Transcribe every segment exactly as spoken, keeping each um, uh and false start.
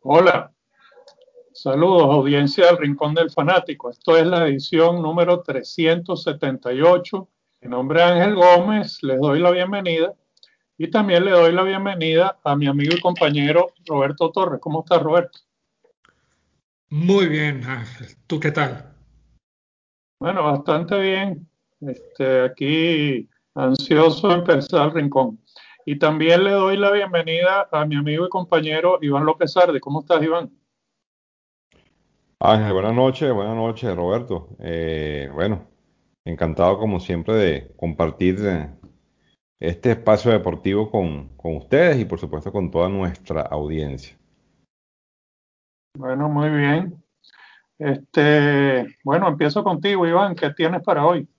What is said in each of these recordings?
Hola, saludos audiencia del Rincón del Fanático. Esto es la edición número trescientos setenta y ocho. Mi nombre es Ángel Gómez, les doy la bienvenida y también le doy la bienvenida a mi amigo y compañero Roberto Torres. ¿Cómo estás, Roberto? Muy bien, Ángel. ¿Tú qué tal? Bueno, bastante bien. Este, aquí ansioso de empezar el Rincón. Y también le doy la bienvenida a mi amigo y compañero Iván López Sardi. ¿Cómo estás, Iván? Ángel, buenas noches, buenas noches, Roberto. Eh, bueno, encantado como siempre de compartir eh, este espacio deportivo con, con ustedes y por supuesto con toda nuestra audiencia. Bueno, muy bien. Este, bueno, empiezo contigo, Iván. ¿Qué tienes para hoy?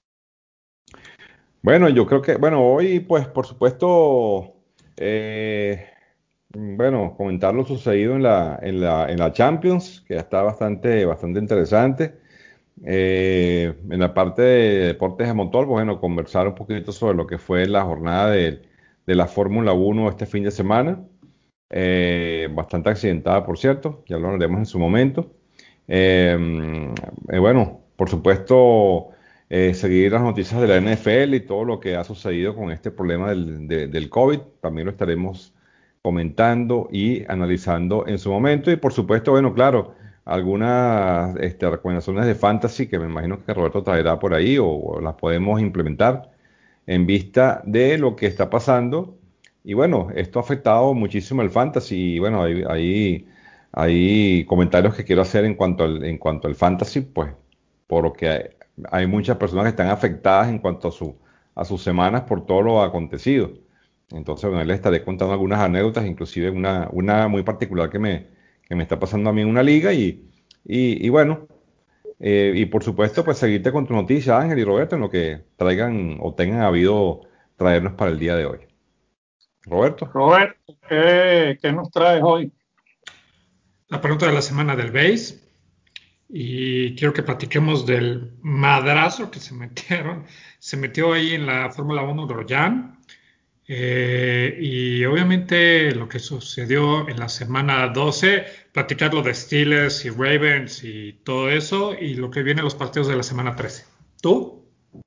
Bueno, yo creo que, bueno, hoy pues por supuesto, eh, bueno, comentar lo sucedido en la, en la, en la Champions, que ya está bastante, bastante interesante. Eh, en la parte de deportes de motor, pues, bueno, conversar un poquito sobre lo que fue la jornada de, de la Fórmula Uno este fin de semana. Eh, bastante accidentada, por cierto, ya lo hablaremos en su momento. Eh, eh, bueno, por supuesto, eh, seguir las noticias de la N F L y todo lo que ha sucedido con este problema del, de- del COVID. También lo estaremos comentando y analizando en su momento. Y por supuesto, bueno, claro, algunas este, recomendaciones de fantasy que me imagino que Roberto traerá por ahí o, o las podemos implementar en vista de lo que está pasando. Y bueno, esto ha afectado muchísimo el fantasy. Y bueno, hay, hay, hay comentarios que quiero hacer en cuanto al, en cuanto al fantasy, pues, porque hay, hay muchas personas que están afectadas en cuanto a su, a sus semanas por todo lo acontecido. Entonces, bueno, les estaré contando algunas anécdotas, inclusive una, una muy particular que me, que me está pasando a mí en una liga. Y, y, y bueno, eh, y por supuesto, pues seguirte con tu noticia, Ángel y Roberto, en lo que traigan o tengan habido traernos para el día de hoy. Roberto. Roberto, ¿qué, qué nos traes hoy? La pregunta de la semana del base y quiero que platiquemos del madrazo que se metieron. Se metió ahí en la Fórmula Uno Grosjean eh, y obviamente lo que sucedió en la semana doce, platicar lo de Steelers y Ravens y todo eso y lo que viene en los partidos de la semana trece. ¿Tú?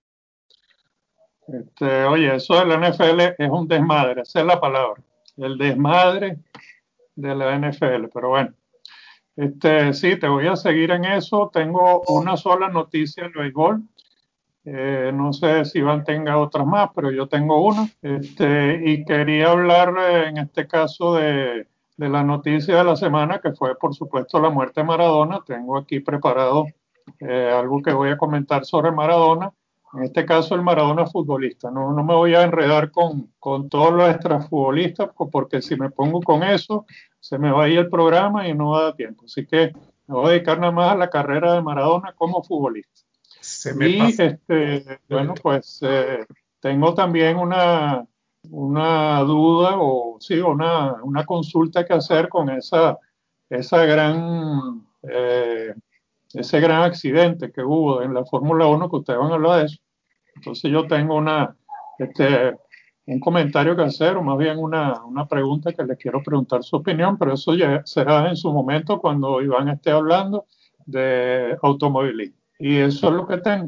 Este, oye, eso de la N F L es un desmadre, esa es la palabra. El desmadre de la N F L. Pero bueno, este, sí, te voy a seguir en eso. Tengo una sola noticia en béisbol. Eh, no sé si Iván tenga otras más, pero yo tengo una. Este, y quería hablar eh, en este caso de, de la noticia de la semana, que fue por supuesto la muerte de Maradona. Tengo aquí preparado eh, algo que voy a comentar sobre Maradona. En este caso, el Maradona futbolista. No, no me voy a enredar con, con todos los extrafutbolistas, porque si me pongo con eso, se me va a ir el programa y no va a dar tiempo. Así que me voy a dedicar nada más a la carrera de Maradona como futbolista. Se me Y pasó. este, bueno, pues eh, tengo también una, una duda o sí, una, una consulta que hacer con esa, esa gran, eh, ese gran accidente que hubo en la Fórmula Uno, que ustedes van a hablar de eso. Entonces yo tengo una, este, un comentario que hacer, o más bien una, una pregunta que les quiero preguntar su opinión, pero eso ya será en su momento cuando Iván esté hablando de automovilismo. Y eso es lo que tengo.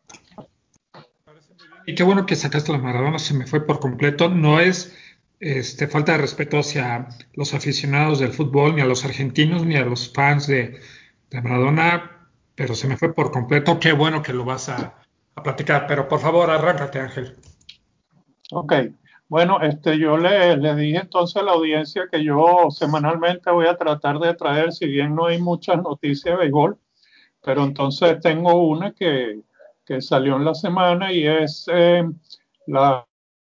Y qué bueno que sacaste la Maradona, se me fue por completo. No es este, falta de respeto hacia los aficionados del fútbol, ni a los argentinos, ni a los fans de, de Maradona, pero se me fue por completo. Qué bueno que lo vas a, a platicar, pero por favor, arráncate, Ángel. Ok, bueno, este, yo le, le dije entonces a la audiencia que yo semanalmente voy a tratar de traer, si bien no hay muchas noticias de béisbol, pero entonces tengo una que, que salió en la semana y es eh, la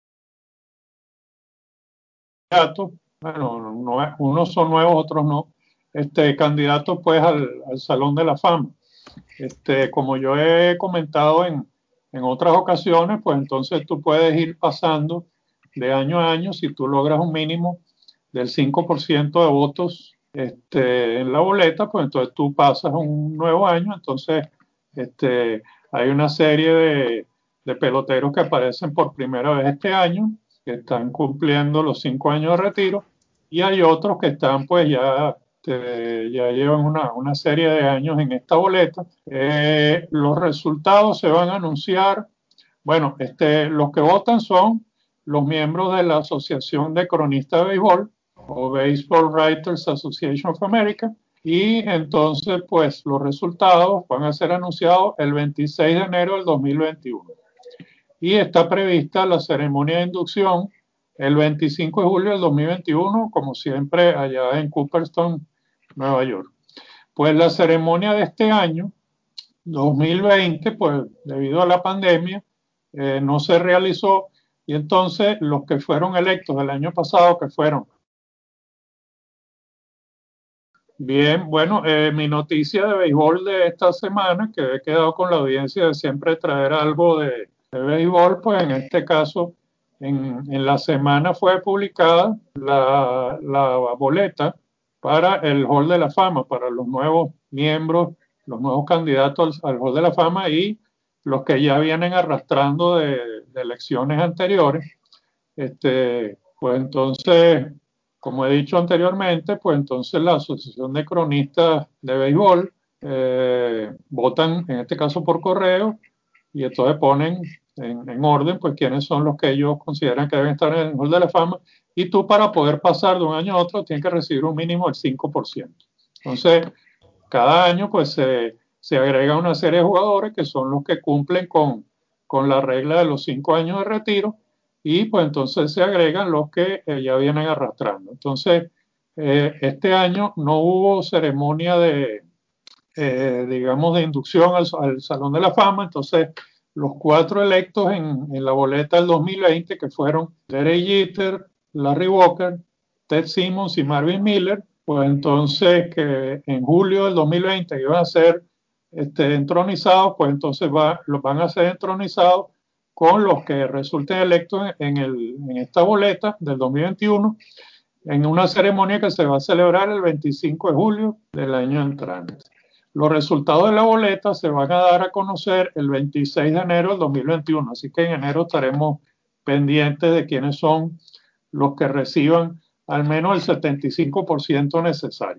candidatos, bueno, no es- unos son nuevos, otros no, este, candidatos pues al, al Salón de la Fama. Este, como yo he comentado en, en otras ocasiones, pues entonces tú puedes ir pasando de año a año si tú logras un mínimo del cinco por ciento de votos este, en la boleta, pues entonces tú pasas un nuevo año, entonces este, hay una serie de, de peloteros que aparecen por primera vez este año, que están cumpliendo los cinco años de retiro, y hay otros que están pues ya este, ya llevan una, una serie de años en esta boleta. Eh, los resultados se van a anunciar. Bueno, este, los que votan son los miembros de la Asociación de Cronistas de Béisbol, o Baseball Writers Association of America, y entonces pues los resultados van a ser anunciados el veintiséis de enero del dos mil veintiuno. Y está prevista la ceremonia de inducción el veinticinco de julio del dos mil veintiuno, como siempre allá en Cooperstown, Nueva York. Pues la ceremonia de este año, dos mil veinte, pues debido a la pandemia, eh, no se realizó, y entonces los que fueron electos el año pasado, que fueron bien, bueno, eh, mi noticia de béisbol de esta semana, que he quedado con la audiencia de siempre traer algo de, de béisbol, pues en este caso, en, en la semana fue publicada la, la boleta para el Hall de la Fama, para los nuevos miembros, los nuevos candidatos al, al Hall de la Fama y los que ya vienen arrastrando de, de elecciones anteriores. Este, pues entonces, como he dicho anteriormente, pues entonces la Asociación de Cronistas de Béisbol eh, votan, en este caso por correo, y entonces ponen en, en orden, pues quiénes son los que ellos consideran que deben estar en el Hall de la Fama, y tú para poder pasar de un año a otro tienes que recibir un mínimo del cinco por ciento. Entonces, cada año pues se, se agrega una serie de jugadores que son los que cumplen con, con la regla de los cinco años de retiro, y pues entonces se agregan los que eh, ya vienen arrastrando. Entonces, eh, este año no hubo ceremonia de, eh, digamos, de inducción al, al, Salón de la Fama. Entonces, los cuatro electos en, en la boleta del dos mil veinte, que fueron Derek Jeter, Larry Walker, Ted Simmons y Marvin Miller, pues entonces que en julio del dos mil veinte iban a ser este, entronizados, pues entonces va, los van a ser entronizados con los que resulten electos en, el, en esta boleta del dos mil veintiuno, en una ceremonia que se va a celebrar el veinticinco de julio del año entrante. Los resultados de la boleta se van a dar a conocer el veintiséis de enero del dos mil veintiuno, así que en enero estaremos pendientes de quiénes son los que reciban al menos el setenta y cinco por ciento necesario.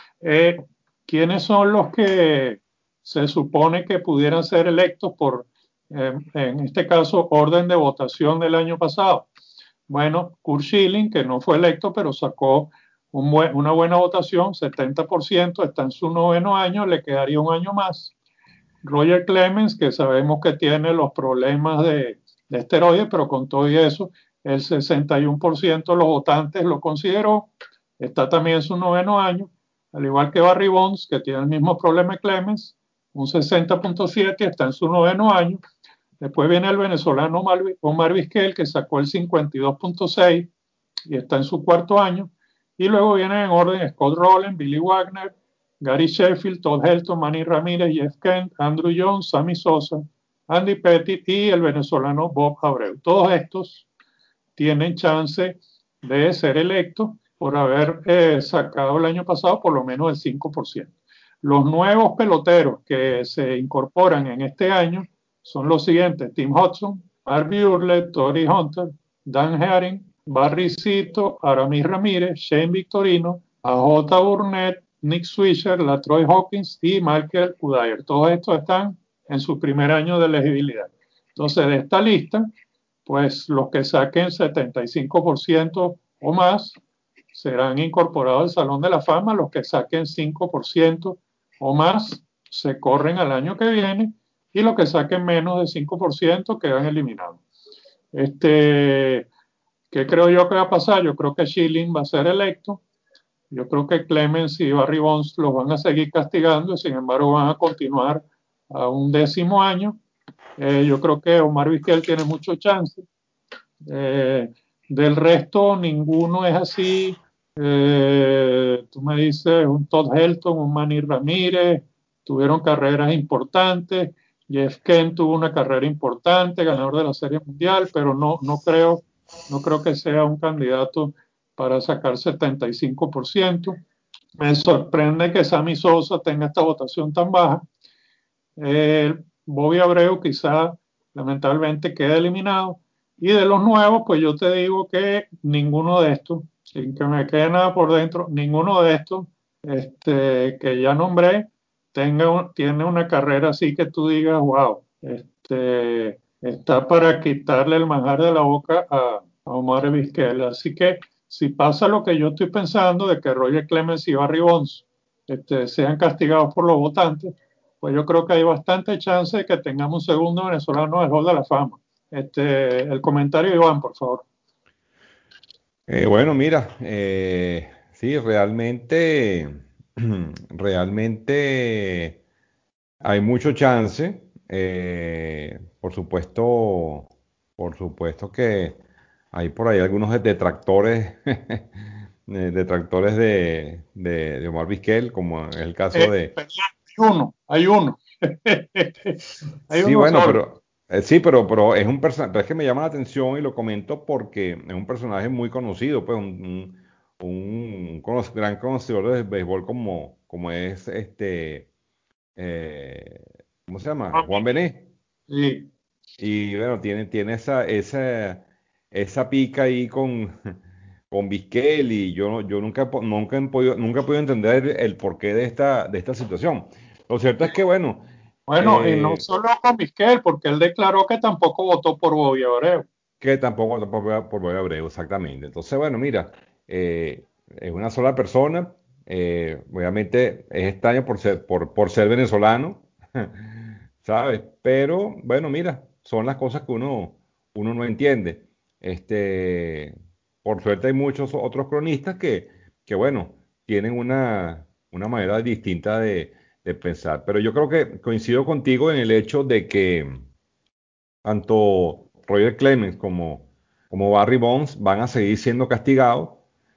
Eh, ¿Quiénes son los que se supone que pudieran ser electos por, eh, en este caso, orden de votación del año pasado? Bueno, Curt Schilling, que no fue electo, pero sacó un buen, una buena votación, setenta por ciento, está en su noveno año, le quedaría un año más. Roger Clemens, que sabemos que tiene los problemas de, de esteroides, pero con todo y eso, el sesenta y uno por ciento de los votantes lo consideró, está también en su noveno año, al igual que Barry Bonds, que tiene el mismo problema de Clemens, un sesenta punto siete, está en su noveno año. Después viene el venezolano Omar Vizquel, que sacó el cincuenta y dos punto seis y está en su cuarto año. Y luego vienen en orden Scott Rowland, Billy Wagner, Gary Sheffield, Todd Helton, Manny Ramírez, Jeff Kent, Andrew Jones, Sammy Sosa, Andy Pettitte y el venezolano Bob Abreu. Todos estos tienen chance de ser electos por haber eh, sacado el año pasado por lo menos el cinco por ciento. Los nuevos peloteros que se incorporan en este año son los siguientes: Tim Hudson, Harvey Urlet, Torii Hunter, Dan Hering, Barry Zito, Aramis Ramírez, Shane Victorino, A J Burnett, Nick Swisher, Latroy Hawkins y Michael Cuddyer. Todos estos están en su primer año de elegibilidad. Entonces, de esta lista, pues los que saquen setenta y cinco por ciento o más serán incorporados al Salón de la Fama. Los que saquen cinco por ciento o más se corren al año que viene, y los que saquen menos de cinco por ciento quedan eliminados. Este, ¿qué creo yo que va a pasar? Yo creo que Schilling va a ser electo. Yo creo que Clemens y Barry Bonds los van a seguir castigando y sin embargo van a continuar a un décimo año. Eh, yo creo que Omar Vizquel tiene mucho chance. Eh, del resto, ninguno es así. Eh, tú me dices un Todd Helton, un Manny Ramírez, tuvieron carreras importantes. Jeff Kent tuvo una carrera importante, ganador de la Serie Mundial, pero no, no, creo, no creo que sea un candidato para sacar setenta y cinco por ciento. Me sorprende que Sammy Sosa tenga esta votación tan baja. Eh, Bobby Abreu quizá lamentablemente queda eliminado. Y de los nuevos, pues yo te digo que ninguno de estos, sin que me quede nada por dentro, ninguno de estos este, que ya nombré, tenga un- tiene una carrera así que tú digas, wow, este, está para quitarle el manjar de la boca a, a Omar Vizquel. Así que si pasa lo que yo estoy pensando de que Roger Clemens y Barry Bonds este, sean castigados por los votantes, pues yo creo que hay bastante chance de que tengamos un segundo venezolano del Hall de la Fama. Este, el comentario, Iván, por favor. Eh, bueno, mira, eh, sí, realmente, realmente hay mucho chance. Eh, por supuesto, por supuesto que hay por ahí algunos detractores, eh, detractores de, de, de Omar Vizquel, como es el caso Eh, de... perdón, hay uno, hay uno. Hay Sí, uno bueno, solo. pero eh, sí, pero, pero es un personaje, pero es que me llama la atención y lo comento porque es un personaje muy conocido, pues un, un, un cono- gran conocedor del béisbol como, como es este, eh, ¿cómo se llama? Juan Bené. Sí. Y bueno, tiene, tiene esa, esa, esa pica ahí con, con Vizquel y yo, yo nunca, he po- nunca, he podido, nunca he podido entender el, el porqué de esta, de esta situación. Lo cierto es que, bueno, Bueno, y no eh, solo con Vizquel, porque él declaró que tampoco votó por Bobby Abreu. que tampoco, tampoco por Boy Abreu, exactamente. Entonces, bueno, mira, eh, es una sola persona. Eh, obviamente es extraño por ser, por, por ser venezolano, ¿sabes? Pero, bueno, mira, son las cosas que uno, uno no entiende. Este, por suerte hay muchos otros cronistas que, que bueno, tienen una, una manera distinta de, de pensar. Pero yo creo que coincido contigo en el hecho de que tanto Roger Clemens como, como Barry Bonds van a seguir siendo castigados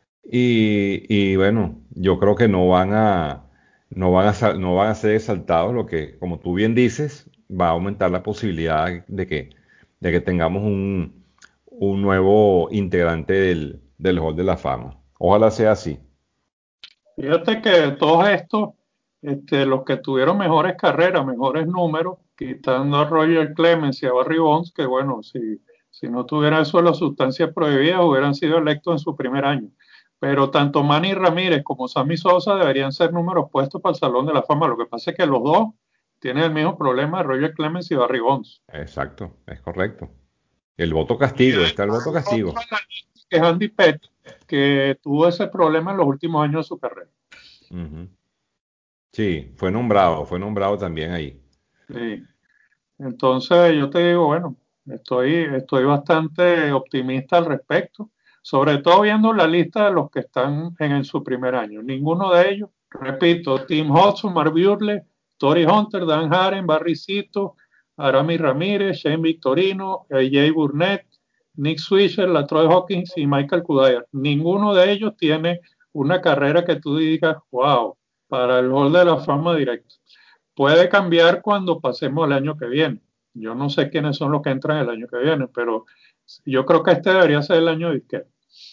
y, y bueno, yo creo que no van a, no van a, sa- no van a ser exaltados, lo que, como tú bien dices, va a aumentar la posibilidad de que, de que tengamos un, un nuevo integrante del, del Hall de la Fama. Ojalá sea así. Fíjate que todos estos, este, los que tuvieron mejores carreras, mejores números, quitando a Roger Clemens y a Barry Bonds, que bueno, si, si no tuviera eso de las sustancias prohibidas, hubieran sido electos en su primer año. Pero tanto Manny Ramírez como Sammy Sosa deberían ser números puestos para el Salón de la Fama. Lo que pasa es que los dos tienen el mismo problema de Roger Clemens y Barry Bonds. Exacto, es correcto. El voto Y castigo, hay está el voto otro castigo. en la lista que es Andy Pettit, que tuvo ese problema en los últimos años de su carrera. Ujú. Sí, fue nombrado, fue nombrado también ahí. Sí. Entonces yo te digo, bueno, estoy, estoy bastante optimista al respecto, sobre todo viendo la lista de los que están en el- su primer año. Ninguno de ellos, repito, Tim Hudson, Mark Buehrle, Tory Hunter, Dan Haren, Barry Zito, Aramis Ramírez, Shane Victorino, A J Burnett, Nick Swisher, Latroy Hawkins y Michael Cuddyer. Ninguno de ellos tiene una carrera que tú digas, wow, para el Hall de la Fama directo. Puede cambiar cuando pasemos el año que viene. Yo no sé quiénes son los que entran el año que viene, pero yo creo que este debería ser el año de izquierda.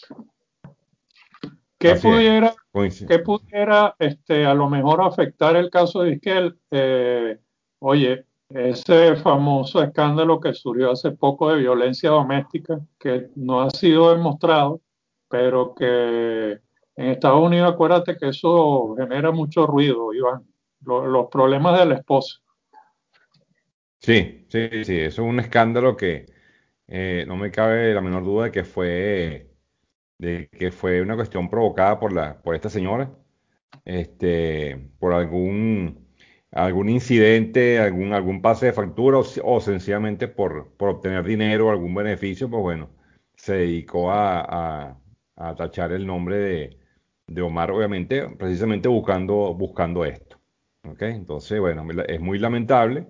¿Qué Así es. pudiera, Coinci- qué pudiera este, a lo mejor afectar el caso de Isquel? Eh, oye, ese famoso escándalo que surgió hace poco de violencia doméstica, que no ha sido demostrado, pero que en Estados Unidos, acuérdate que eso genera mucho ruido, Iván. Lo- los problemas de la esposa. Sí, sí, sí, eso es un escándalo que eh, no me cabe la menor duda de que fue, de que fue una cuestión provocada por la, por esta señora, este, por algún, algún incidente, algún, algún pase de factura o, si- o sencillamente por, por obtener dinero o algún beneficio, pues bueno, se dedicó a, a, a tachar el nombre de, de Omar, obviamente, precisamente buscando, buscando esto. ¿Ok? Entonces, bueno, es muy lamentable.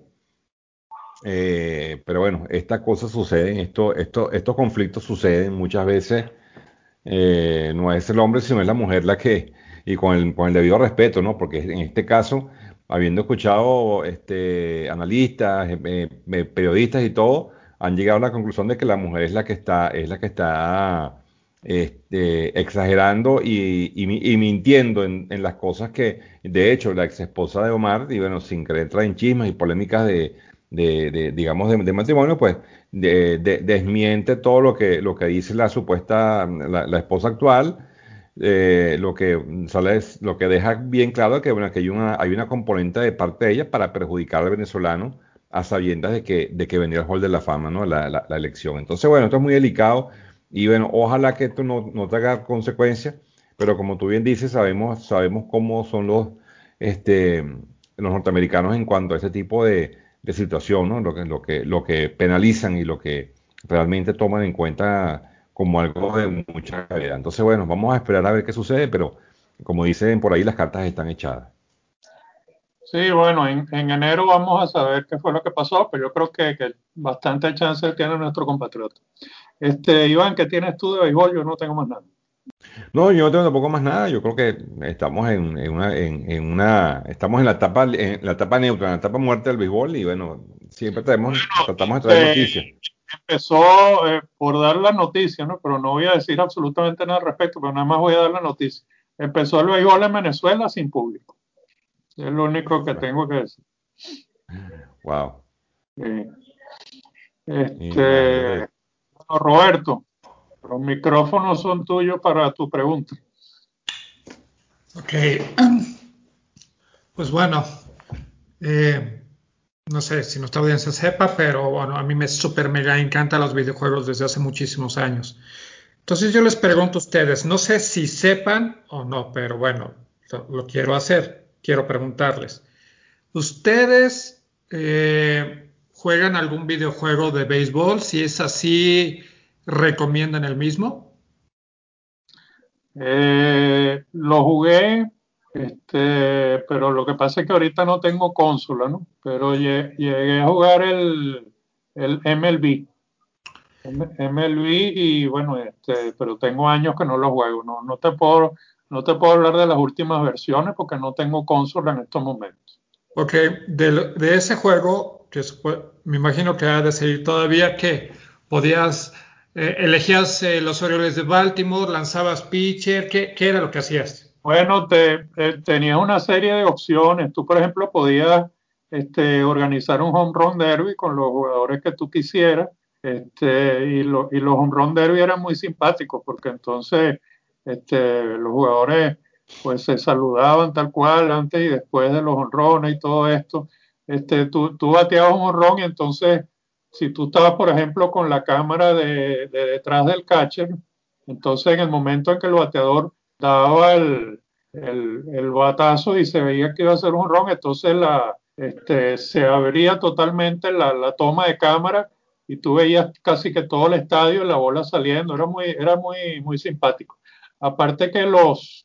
Eh, pero bueno, estas cosas suceden, esto, esto, estos conflictos suceden muchas veces. Eh, no es el hombre, sino es la mujer la que, y con el, con el debido respeto, ¿no? Porque en este caso, habiendo escuchado este, analistas, eh, eh, eh, periodistas y todo, han llegado a la conclusión de que la mujer es la que está, es la que está este, exagerando y, y mi- y mintiendo en, en las cosas que, de hecho, la ex esposa de Omar, y bueno, sin querer entrar en chismes y polémicas de, de, de, digamos, de, de matrimonio, pues de- de- desmiente todo lo que, lo que dice la supuesta, la, la esposa actual, eh, lo que sale es- lo que deja bien claro que, bueno, que hay una, hay una componente de parte de ella para perjudicar al venezolano a sabiendas de que, de que venía el Hall de la Fama, ¿no? La, la- la elección. Entonces, bueno, esto es muy delicado y bueno, ojalá que esto no, no traiga consecuencias, pero como tú bien dices, sabemos, sabemos cómo son los, este, los norteamericanos en cuanto a este tipo de, de situación, ¿no? Lo que, lo que, lo que penalizan y lo que realmente toman en cuenta como algo de mucha gravedad. Entonces, bueno, vamos a esperar a ver qué sucede, pero como dicen por ahí, las cartas están echadas. Sí, bueno, en, en enero vamos a saber qué fue lo que pasó, pero yo creo que, que bastante chance tiene nuestro compatriota. Este, Iván, ¿qué tienes tú de béisbol? Yo no tengo más nada. No, yo no tengo tampoco más nada. Yo creo que estamos en, en una, en, en una, estamos en la etapa, en la etapa neutra, en la etapa muerta del béisbol y bueno, siempre traemos, tratamos de traer Este, noticias. empezó eh, por dar la noticia, ¿no? Pero no voy a decir absolutamente nada al respecto, pero nada más voy a dar la noticia. Empezó el béisbol en Venezuela sin público. Es lo único que tengo que decir. Wow. Eh, este, Imagínate. bueno, Roberto, los micrófonos son tuyos para tu pregunta. Ok, pues bueno, eh, no sé si nuestra audiencia sepa, pero bueno, a mí me súper mega encantan los videojuegos desde hace muchísimos años. Entonces yo les pregunto a ustedes, no sé si sepan o no, pero bueno, lo, lo quiero hacer, quiero preguntarles. ¿Ustedes eh, juegan algún videojuego de béisbol? Si es así, ¿recomiendan el mismo? Eh, lo jugué, este, pero lo que pasa es que ahorita no tengo consola, ¿no? Pero lle- llegué a jugar el, el M L B. M- MLB y bueno, este, pero tengo años que no lo juego. No, no te puedo, no te puedo hablar de las últimas versiones porque no tengo consola en estos momentos. Ok, de, lo- de ese juego, que es- me imagino que ha de seguir todavía, que podías, eh, elegías eh, los Orioles de Baltimore, lanzabas pitcher, ¿qué, qué era lo que hacías? Bueno, te, eh, tenías una serie de opciones. Tú, por ejemplo, podías este, organizar un home run derby con los jugadores que tú quisieras. Este, y, lo- y los home run derby eran muy simpáticos porque entonces este, los jugadores pues se saludaban tal cual antes y después de los honrones y todo esto. Este, tú, tú bateabas un honrón y entonces si tú estabas, por ejemplo, con la cámara de, de detrás del catcher, entonces en el momento en que el bateador daba el, el, el batazo y se veía que iba a ser un ron, entonces la, este, se abría totalmente la, la toma de cámara y tú veías casi que todo el estadio y la bola saliendo, era muy, era muy, muy simpático. Aparte que los,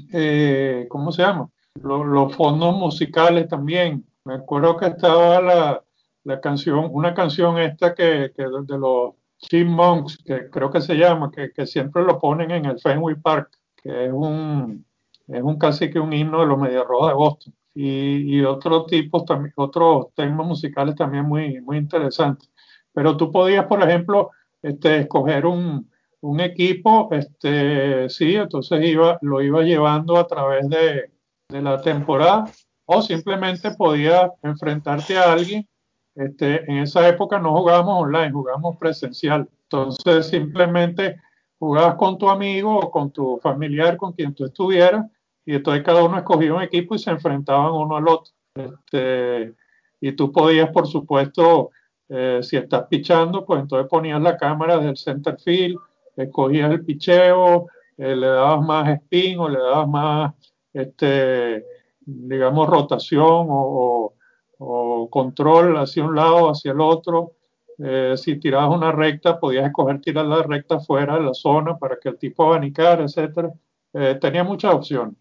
eh, ¿cómo se llama? Los, los fondos musicales también, me acuerdo que estaba la, la canción, una canción esta que, que de los Chipmunks, que creo que se llama, que, que siempre lo ponen en el Fenway Park, que es un, es un casi que un himno de los Medias Rojas de Boston. Y, y otros tipos también, otros temas musicales también muy, muy interesantes. Pero tú podías, por ejemplo, este, escoger un, un equipo, este, sí, entonces iba, lo iba llevando a través de, de la temporada, o simplemente podías enfrentarte a alguien. Este, en esa época no jugábamos online, jugábamos presencial. Entonces simplemente jugabas con tu amigo o con tu familiar con quien tú estuvieras y entonces cada uno escogía un equipo y se enfrentaban uno al otro. Este, y tú podías, por supuesto, eh, si estás pichando, pues entonces ponías la cámara del center field, escogías el picheo, eh, le dabas más spin o le dabas más, este, digamos, rotación o, o, o control hacia un lado, hacia el otro. Eh, si tirabas una recta, podías escoger tirar la recta fuera de la zona para que el tipo abanicara, etcétera. Eh, tenía muchas opciones,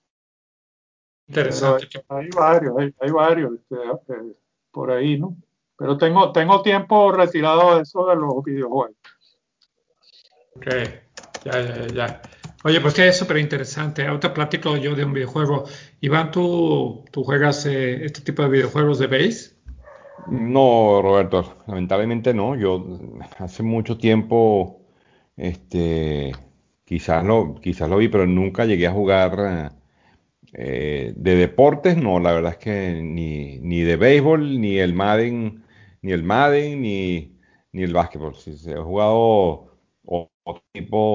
pero hay, Interesante. hay varios, hay, hay varios este, eh, por ahí, ¿no? Pero tengo, tengo tiempo retirado de eso de los videojuegos. Ok, ya, ya, ya. Oye, pues que es súper interesante. Ahorita platico yo de un videojuego. Iván, ¿tú, tú juegas eh, este tipo de videojuegos de base? No, Roberto, lamentablemente no. Yo hace mucho tiempo, este, quizás lo, quizás lo vi, pero nunca llegué a jugar eh, de deportes. No, la verdad es que ni, ni de béisbol, ni el Madden, ni el Madden, ni, ni el básquetbol. Sí, sí, he jugado o- otro tipo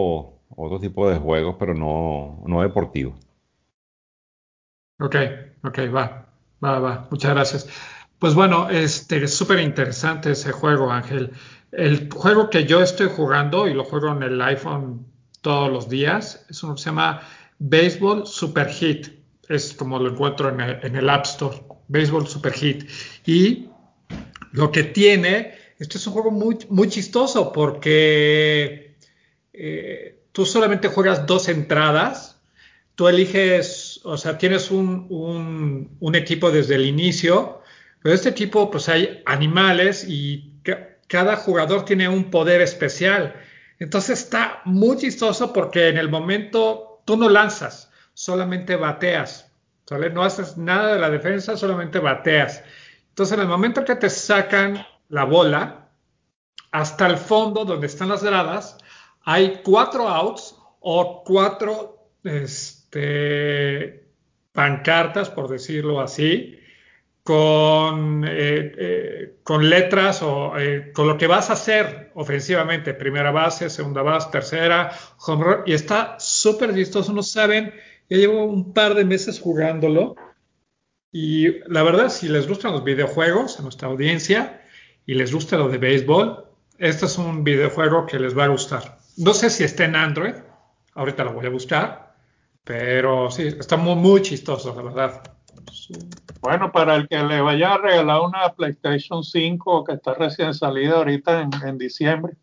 otro tipo de juegos, pero no, no deportivos. Ok, ok, va, va, va. Muchas gracias. Pues bueno, este, es súper interesante ese juego, Ángel. El juego que yo estoy jugando y lo juego en el iPhone todos los días es uno que se llama Baseball Super Hit. Es como lo encuentro en el, en el App Store. Baseball Super Hit. Y lo que tiene, este es un juego muy, muy chistoso porque eh, tú solamente juegas dos entradas. Tú eliges, o sea, tienes un, un, un equipo desde el inicio, pero este equipo, pues hay animales y ca- cada jugador tiene un poder especial. Entonces está muy chistoso porque en el momento tú no lanzas, solamente bateas, ¿sale? No haces nada de la defensa, solamente bateas. Entonces, en el momento que te sacan la bola, hasta el fondo donde están las gradas, hay cuatro outs o cuatro este, pancartas, por decirlo así, con, eh, eh, con letras o eh, con lo que vas a hacer ofensivamente, primera base, segunda base, tercera, home run, y está súper vistoso, no saben, ya llevo un par de meses jugándolo y la verdad, si les gustan los videojuegos a nuestra audiencia y les gusta lo de béisbol, este es un videojuego que les va a gustar. No sé si está en Android, ahorita lo voy a buscar, pero sí, está muy, muy chistoso, la verdad. Sí. Bueno, para el que le vaya a regalar una PlayStation cinco que está recién salida ahorita en, en diciembre.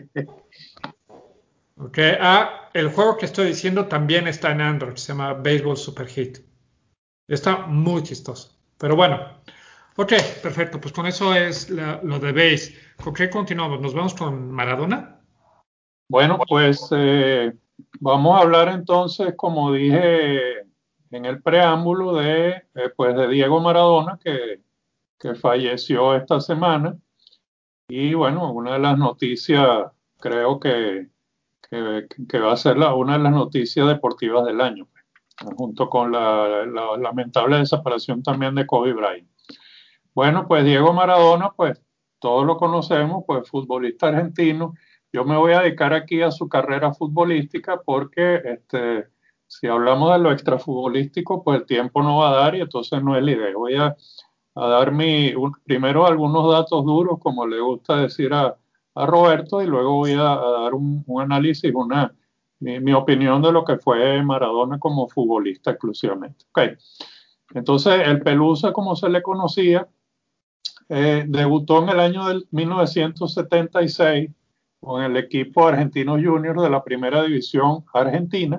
Ok, ah, el juego que estoy diciendo también está en Android, se llama Baseball Super Hit. Está muy chistoso. Pero bueno, ok, perfecto. Pues con eso es la- lo de base. ¿Con qué continuamos? ¿Nos vamos con Maradona? Bueno, pues eh, vamos a hablar entonces, como dije en el preámbulo, de, eh, pues de Diego Maradona, que, que falleció esta semana. Y bueno, una de las noticias, creo que, que, que va a ser la, una de las noticias deportivas del año, pues, junto con la, la lamentable desaparición también de Kobe Bryant. Bueno, pues Diego Maradona, pues todos lo conocemos, pues futbolista argentino. Yo me voy a dedicar aquí a su carrera futbolística porque este, si hablamos de lo extrafutbolístico, pues el tiempo no va a dar y entonces no es la idea. Voy a, a dar mi, un- primero algunos datos duros, como le gusta decir a, a Roberto, y luego voy a, a dar un, un análisis, una, mi, mi opinión de lo que fue Maradona como futbolista exclusivamente. Ok. Entonces, el Pelusa, como se le conocía, eh, debutó en el año del mil novecientos setenta y seis con el equipo Argentinos Juniors de la Primera División Argentina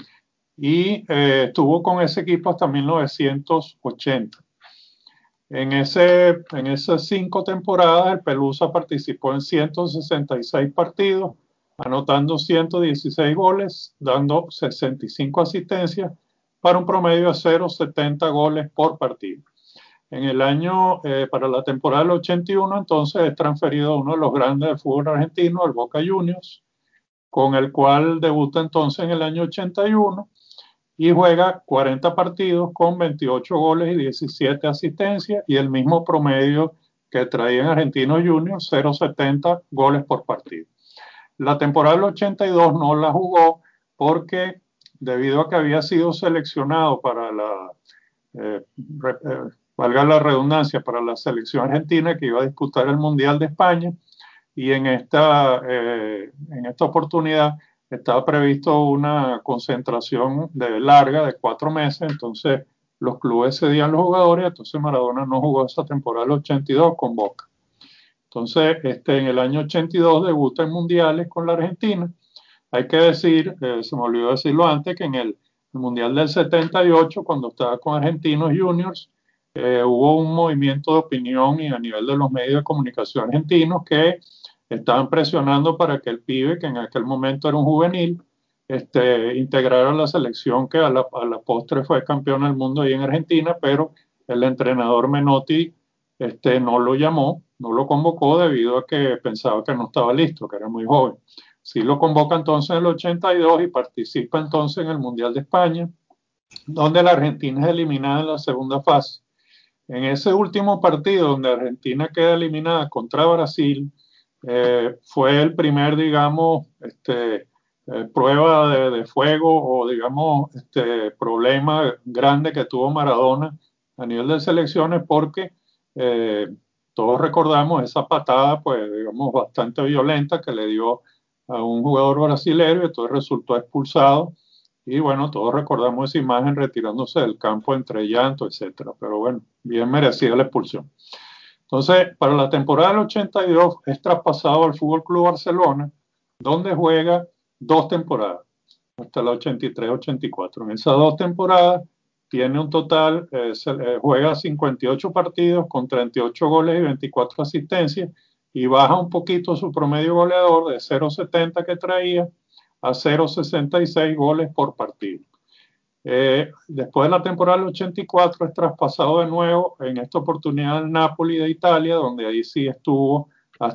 y eh, estuvo con ese equipo hasta mil novecientos ochenta. En, ese, en esas cinco temporadas, el Pelusa participó en ciento sesenta y seis partidos, anotando ciento dieciséis goles, dando sesenta y cinco asistencias para un promedio de cero punto setenta goles por partido. En el año, eh, para la temporada del ochenta y uno, entonces es transferido a uno de los grandes del fútbol argentino, el Boca Juniors, con el cual debuta entonces en el año ochenta y uno y juega cuarenta partidos con veintiocho goles y diecisiete asistencias y el mismo promedio que traía en Argentinos Juniors, cero punto setenta goles por partido. La temporada del ochenta y dos no la jugó porque debido a que había sido seleccionado para la eh, eh, valga la redundancia, para la selección argentina que iba a disputar el Mundial de España y en esta, eh, en esta oportunidad estaba previsto una concentración de larga de cuatro meses, entonces los clubes cedían los jugadores, entonces Maradona no jugó esa temporada del ochenta y dos con Boca. Entonces, este, en el año ochenta y dos debuta en mundiales con la Argentina. Hay que decir, eh, se me olvidó decirlo antes, que en el, el Mundial del setenta y ocho, cuando estaba con Argentinos Juniors, eh, hubo un movimiento de opinión y a nivel de los medios de comunicación argentinos que estaban presionando para que el pibe, que en aquel momento era un juvenil, este, integrara la selección que a la, a la postre fue campeón del mundo ahí en Argentina, pero el entrenador Menotti este, no lo llamó, no lo convocó debido a que pensaba que no estaba listo, que era muy joven. Sí lo convoca entonces en el ochenta y dos y participa entonces en el Mundial de España, donde la Argentina es eliminada en la segunda fase. En ese último partido donde Argentina queda eliminada contra Brasil, eh, fue el primer, digamos, este, eh, prueba de, de fuego o, digamos, este problema grande que tuvo Maradona a nivel de selecciones, porque eh, todos recordamos esa patada, pues, digamos, bastante violenta que le dio a un jugador brasileño y entonces resultó expulsado. Y bueno, todos recordamos esa imagen retirándose del campo entre llanto, etcétera. Pero bueno, bien merecida la expulsión. Entonces, para la temporada del ochenta y dos es traspasado al Fútbol Club Barcelona, donde juega dos temporadas, hasta la ochenta y tres ochenta y cuatro. En esas dos temporadas tiene un total, eh, se, eh, juega cincuenta y ocho partidos con treinta y ocho goles y veinticuatro asistencias, y baja un poquito su promedio goleador de cero coma setenta que traía a cero coma sesenta y seis goles por partido. Eh, después de la temporada del ochenta y cuatro es traspasado de nuevo, en esta oportunidad al Napoli de Italia, donde ahí sí estuvo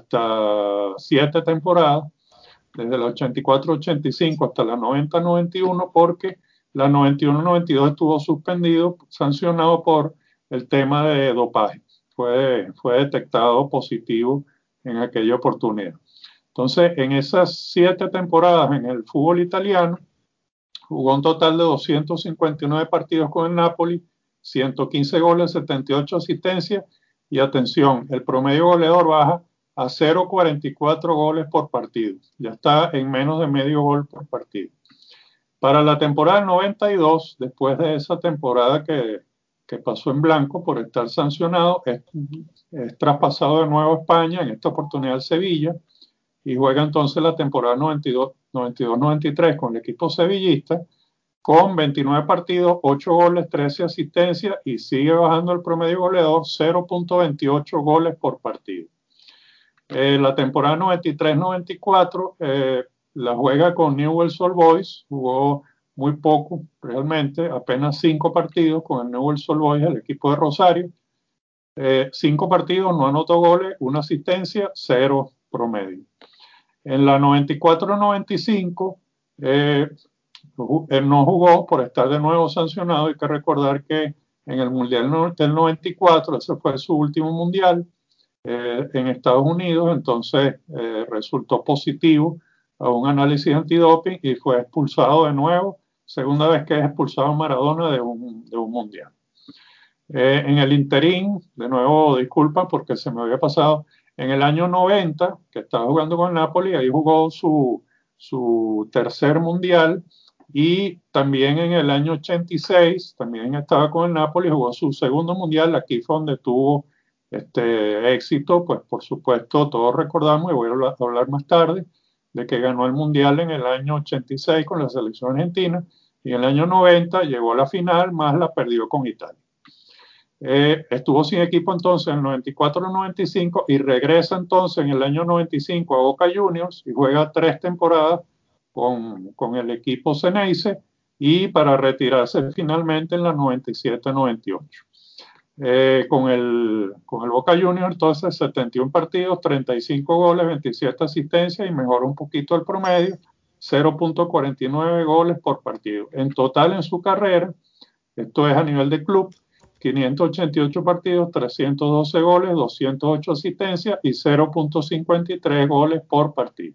hasta siete temporadas, desde la ochenta y cuatro ochenta y cinco hasta la noventa noventa y uno, porque la noventa y uno noventa y dos estuvo suspendido, sancionado por el tema de dopaje. Fue, fue detectado positivo en aquella oportunidad. Entonces, en esas siete temporadas en el fútbol italiano, jugó un total de doscientos cincuenta y nueve partidos con el Napoli, ciento quince goles, setenta y ocho asistencias, y atención, el promedio goleador baja a cero coma cuarenta y cuatro goles por partido. Ya está en menos de medio gol por partido. Para la temporada del noventa y dos, después de esa temporada que, que pasó en blanco por estar sancionado, es, es traspasado de nuevo a España, en esta oportunidad al Sevilla, y juega entonces la temporada noventa y dos noventa y tres con el equipo sevillista, con veintinueve partidos, ocho goles, trece asistencias, y sigue bajando el promedio goleador, cero coma veintiocho goles por partido. Eh, la temporada noventa y tres noventa y cuatro eh, la juega con Newell's Old Boys, jugó muy poco realmente, apenas cinco partidos con el Newell's Old Boys, el equipo de Rosario. Eh, cinco partidos, no anotó goles, una asistencia, cero promedio. En la noventa y cuatro noventa y cinco, eh, él no jugó por estar de nuevo sancionado. Hay que recordar que en el Mundial del noventa y cuatro, ese fue su último Mundial eh, en Estados Unidos, entonces eh, resultó positivo a un análisis antidoping y fue expulsado de nuevo, segunda vez que es expulsado Maradona de un, de un Mundial. Eh, en el interín, de nuevo, disculpa porque se me había pasado, en el año noventa, que estaba jugando con el Napoli, ahí jugó su, su tercer mundial, y también en el año ochenta y seis, también estaba con el Napoli, jugó su segundo mundial. Aquí fue donde tuvo este éxito, pues por supuesto todos recordamos, y voy a hablar, a hablar más tarde, de que ganó el mundial en el año ochenta y seis con la selección argentina, y en el año noventa llegó a la final, más la perdió con Italia. Eh, estuvo sin equipo entonces en el noventa y cuatro noventa y cinco, y regresa entonces en el año noventa y cinco a Boca Juniors y juega tres temporadas con, con el equipo Ceneice, y para retirarse finalmente en la noventa y siete noventa y ocho. Eh, con, el, con el Boca Juniors entonces setenta y uno partidos, treinta y cinco goles, veintisiete asistencias, y mejoró un poquito el promedio, cero coma cuarenta y nueve goles por partido. En total en su carrera, esto es a nivel de club, quinientos ochenta y ocho partidos, trescientos doce goles, doscientas ocho asistencias y cero coma cincuenta y tres goles por partido.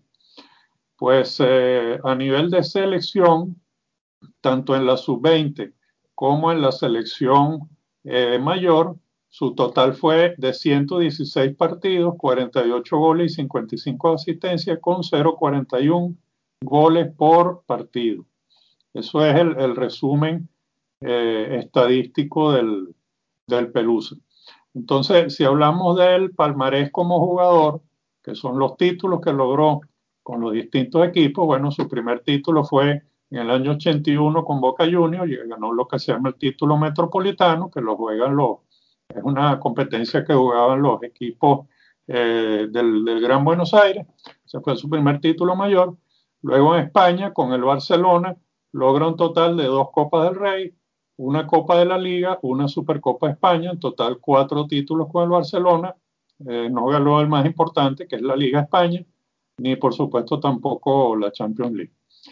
Pues eh, a nivel de selección, tanto en la sub veinte como en la selección eh, mayor, su total fue de ciento dieciséis partidos, cuarenta y ocho goles y cincuenta y cinco asistencias, con cero coma cuarenta y uno goles por partido. Eso es el, el resumen eh, estadístico del, del Pelusa. Entonces, si hablamos del palmarés como jugador, que son los títulos que logró con los distintos equipos, bueno, su primer título fue en el año ochenta y uno con Boca Juniors, y ganó lo que se llama el título metropolitano, que lo juegan los, es una competencia que jugaban los equipos eh, del, del Gran Buenos Aires. Ese fue su primer título mayor. Luego en España, con el Barcelona, logra un total de dos Copas del Rey, una Copa de la Liga, una Supercopa de España, en total cuatro títulos con el Barcelona. Eh, no ganó el más importante, que es la Liga España, ni por supuesto tampoco la Champions League.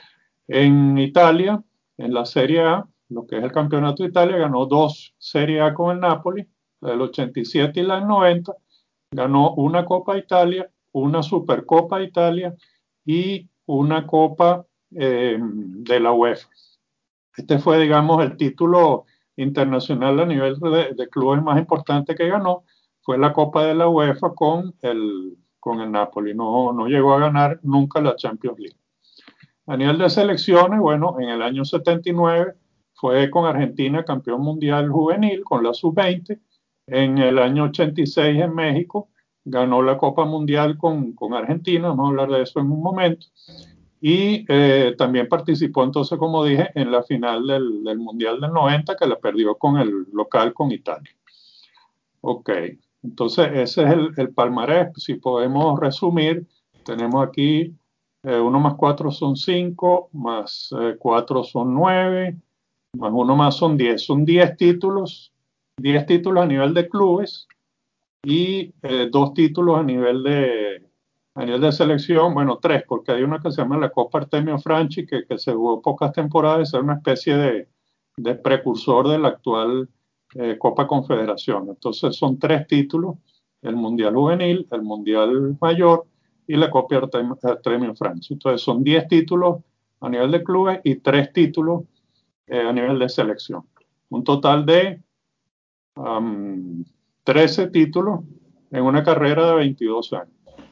En Italia, en la Serie A, lo que es el Campeonato de Italia, ganó dos Serie A con el Napoli, la del ochenta y siete y la del noventa. Ganó una Copa Italia, una Supercopa Italia y una Copa eh, de la UEFA. Este fue, digamos, el título internacional a nivel de, de clubes más importante que ganó, fue la Copa de la UEFA con el, con el Napoli. No, no llegó a ganar nunca la Champions League. A nivel de selecciones, bueno, en el año setenta y nueve fue con Argentina campeón mundial juvenil con la sub veinte. En el año ochenta y seis en México ganó la Copa Mundial con, con Argentina, vamos a hablar de eso en un momento. Y eh, también participó entonces, como dije, en la final del, del Mundial del noventa, que la perdió con el local, con Italia. Ok, entonces ese es el, el palmarés. Si podemos resumir, tenemos aquí eh, uno más cuatro son cinco, más eh, cuatro son nueve, más uno más son diez. Son diez títulos, diez títulos a nivel de clubes y eh, dos títulos a nivel de a nivel de selección, bueno, tres, porque hay una que se llama la Copa Artemio Franchi, que, que se jugó pocas temporadas, es una especie de, de precursor de la actual eh, Copa Confederación. Entonces son tres títulos, el Mundial Juvenil, el Mundial Mayor y la Copa Artemio, Artemio Franchi. Entonces son diez títulos a nivel de clubes y tres títulos eh, a nivel de selección. Un total de um, trece títulos en una carrera de veintidós años.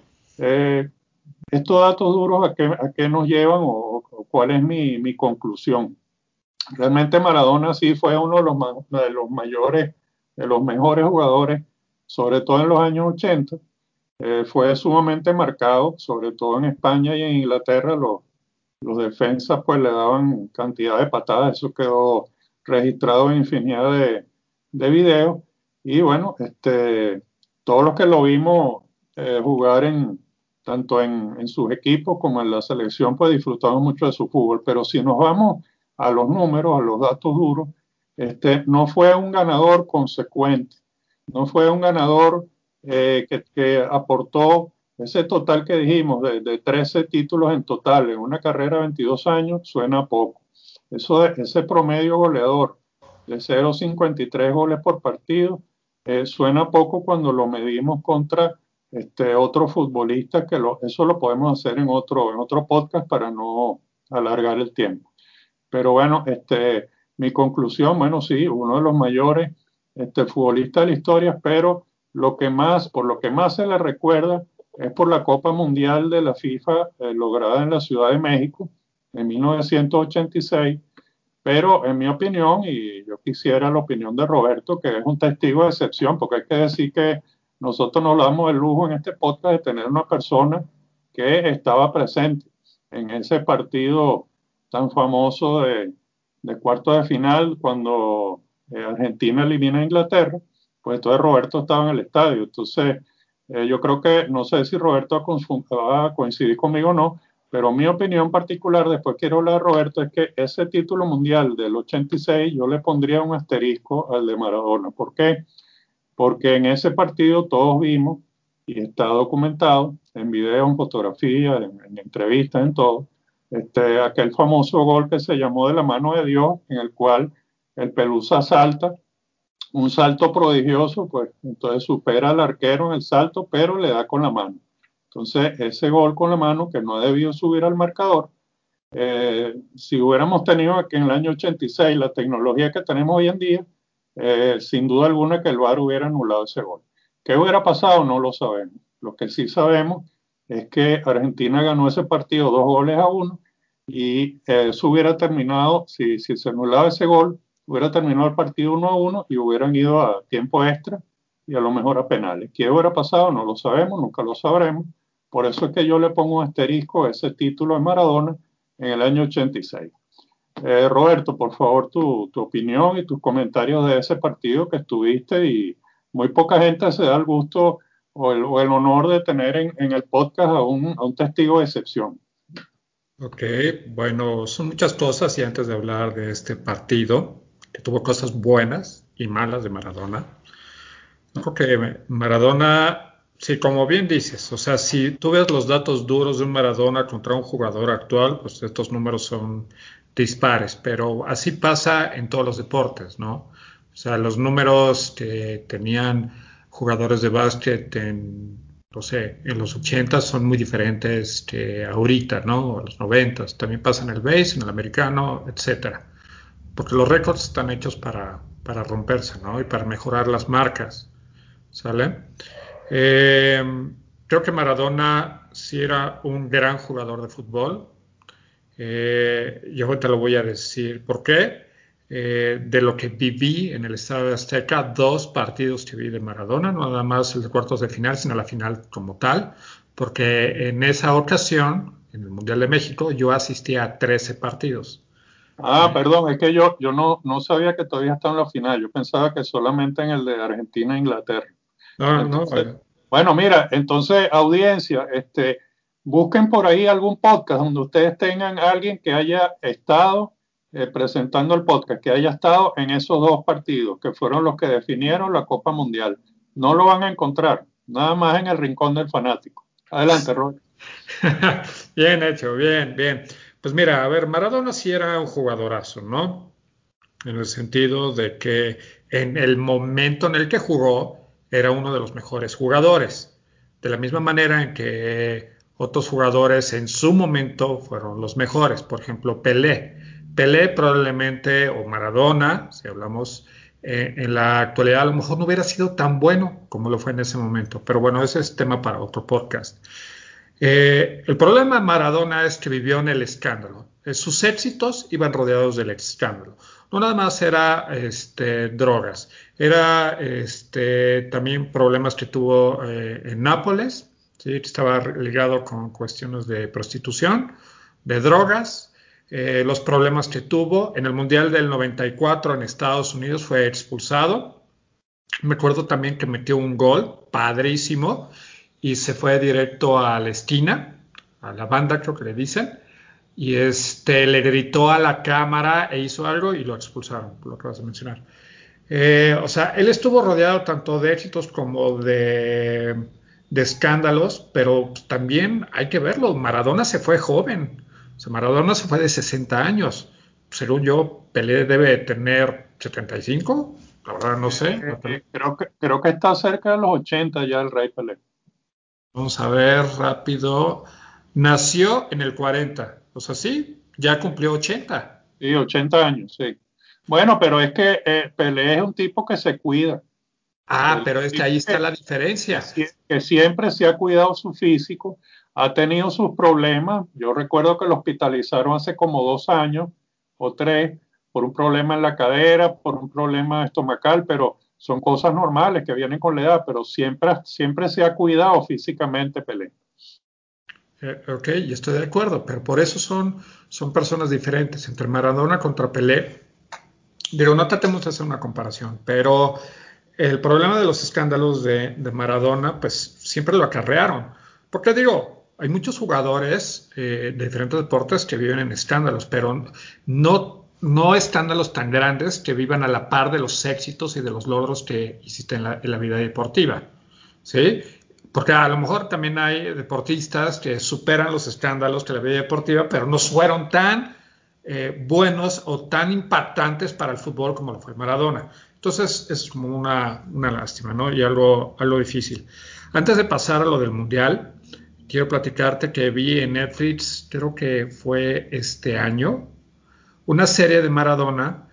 Eh, estos datos duros, ¿a qué, a qué nos llevan o, o cuál es mi, mi, conclusión? Realmente Maradona sí fue uno de los, de los mayores, de los mejores jugadores, sobre todo en los años ochenta. Eh, fue sumamente marcado, sobre todo en España y en Inglaterra. Los, los defensas pues le daban cantidad de patadas, eso quedó registrado en infinidad de, de videos. Y bueno, este, todos los que lo vimos eh, jugar en tanto en, en sus equipos como en la selección, pues disfrutamos mucho de su fútbol. Pero si nos vamos a los números, a los datos duros, este, no fue un ganador consecuente, no fue un ganador eh, que, que aportó ese total que dijimos de, de trece títulos en total en una carrera de veintidós años, suena poco. Eso de, ese promedio goleador de cero coma cincuenta y tres goles por partido eh, suena poco cuando lo medimos contra este, otros futbolistas, que lo, eso lo podemos hacer en otro, en otro podcast para no alargar el tiempo. Pero bueno, este, mi conclusión, bueno, sí, uno de los mayores este, futbolistas de la historia, pero lo que más, por lo que más se le recuerda es por la Copa Mundial de la FIFA eh, lograda en la Ciudad de México en mil novecientos ochenta y seis. Pero en mi opinión, y yo quisiera la opinión de Roberto, que es un testigo de excepción, porque hay que decir que nosotros nos damos el lujo en este podcast de tener una persona que estaba presente en ese partido tan famoso de, de cuarto de final cuando eh, Argentina elimina a Inglaterra. Pues entonces Roberto estaba en el estadio. Entonces eh, yo creo que, no sé si Roberto va a coincidir conmigo o no, pero mi opinión particular, después quiero hablar de Roberto, es que ese título mundial del ochenta y seis yo le pondría un asterisco al de Maradona. ¿Por qué? Porque en ese partido todos vimos, y está documentado en video, en fotografía, en, en entrevistas, en todo, este, aquel famoso gol que se llamó de la mano de Dios, en el cual el Pelusa salta, un salto prodigioso, pues entonces supera al arquero en el salto, pero le da con la mano. Entonces, ese gol con la mano, que no ha debido subir al marcador, eh, si hubiéramos tenido aquí en el año ochenta y seis la tecnología que tenemos hoy en día, eh, sin duda alguna que el V A R hubiera anulado ese gol. ¿Qué hubiera pasado? No lo sabemos. Lo que sí sabemos es que Argentina ganó ese partido dos goles a uno y eh, eso hubiera terminado, si, si se anulaba ese gol, hubiera terminado el partido uno a uno y hubieran ido a tiempo extra y a lo mejor a penales. ¿Qué hubiera pasado? No lo sabemos, nunca lo sabremos. Por eso es que yo le pongo un asterisco a ese título de Maradona en el año ochenta y seis. Eh, Roberto, por favor, tu, tu opinión y tus comentarios de ese partido que estuviste, y muy poca gente se da el gusto o el, o el honor de tener en, en el podcast a un, a un testigo de excepción. Ok, bueno, son muchas cosas y antes de hablar de este partido, que tuvo cosas buenas y malas de Maradona, yo creo que Maradona, sí, como bien dices, o sea, si tú ves los datos duros de un Maradona contra un jugador actual, pues estos números son dispares, pero así pasa en todos los deportes, ¿no? O sea, los números que tenían jugadores de básquet en no sé, en los ochentas son muy diferentes que ahorita, ¿no? A los noventas. También pasa en el base, en el americano, etcétera. Porque los récords están hechos para, para romperse, ¿no? Y para mejorar las marcas, ¿sale? Eh, creo que Maradona sí era un gran jugador de fútbol. Eh, yo te lo voy a decir por qué. Eh, de lo que viví en el Estadio de Azteca, dos partidos que vi de Maradona, no nada más el de cuartos de final, sino la final como tal, porque en esa ocasión, en el Mundial de México, yo asistí a trece partidos. Ah, perdón, es que yo, yo no, no sabía que todavía está en la final. Yo pensaba que solamente en el de Argentina e Inglaterra. No, no, Entonces, eh, bueno, mira, entonces, audiencia, este, busquen por ahí algún podcast donde ustedes tengan a alguien que haya estado eh, presentando el podcast, que haya estado en esos dos partidos, que fueron los que definieron la Copa Mundial. No lo van a encontrar, nada más en el rincón del fanático. Adelante, Roy. bien hecho, bien, bien. Pues mira, a ver, Maradona sí era un jugadorazo, ¿no? En el sentido de que en el momento en el que jugó era uno de los mejores jugadores. De la misma manera en que otros jugadores en su momento fueron los mejores. Por ejemplo, Pelé. Pelé probablemente, o Maradona, si hablamos eh, en la actualidad, a lo mejor no hubiera sido tan bueno como lo fue en ese momento. Pero bueno, ese es tema para otro podcast. Eh, el problema de Maradona es que vivió en el escándalo. Eh, sus éxitos iban rodeados del escándalo. No nada más era este, drogas, era este, también problemas que tuvo eh, en Nápoles, ¿sí? Que estaba ligado con cuestiones de prostitución, de drogas, eh, los problemas que tuvo en el Mundial del noventa y cuatro en Estados Unidos fue expulsado. Me acuerdo también que metió un gol padrísimo y se fue directo a la esquina, a la banda creo que le dicen, y este le gritó a la cámara e hizo algo y lo expulsaron, por lo que vas a mencionar. Eh, o sea, él estuvo rodeado tanto de éxitos como de, de escándalos, pero también hay que verlo, Maradona se fue joven, o sea, Maradona se fue de sesenta años, según yo, Pelé debe tener setenta y cinco, la verdad no sé. Eh, eh, creo que, creo que está cerca de los ochenta ya el Rey Pelé. Vamos a ver rápido. Nació en el cuarenta, o sea, sí, ya cumplió ochenta. Sí, ochenta años, sí. Bueno, pero es que eh, Pelé es un tipo que se cuida. Ah, Pelé es pero un es que ahí tipo está que, la que, diferencia. sie- que siempre se ha cuidado su físico, ha tenido sus problemas. Yo recuerdo que lo hospitalizaron hace como dos años o tres por un problema en la cadera, por un problema estomacal, pero son cosas normales que vienen con la edad, pero siempre, siempre se ha cuidado físicamente Pelé. Eh, ok, yo estoy de acuerdo, pero por eso son, son personas diferentes. Entre Maradona contra Pelé, digo, no tratemos de hacer una comparación, pero el problema de los escándalos de, de Maradona, pues siempre lo acarrearon. Porque digo, hay muchos jugadores eh, de diferentes deportes que viven en escándalos, pero no, no escándalos tan grandes que vivan a la par de los éxitos y de los logros que hiciste en la, en la vida deportiva. ¿Sí? Porque a lo mejor también hay deportistas que superan los escándalos de la vida deportiva, pero no fueron tan eh, buenos o tan impactantes para el fútbol como lo fue Maradona. Entonces es como una, una lástima, ¿no? Y algo, algo difícil. Antes de pasar a lo del Mundial, quiero platicarte que vi en Netflix, creo que fue este año, una serie de Maradona,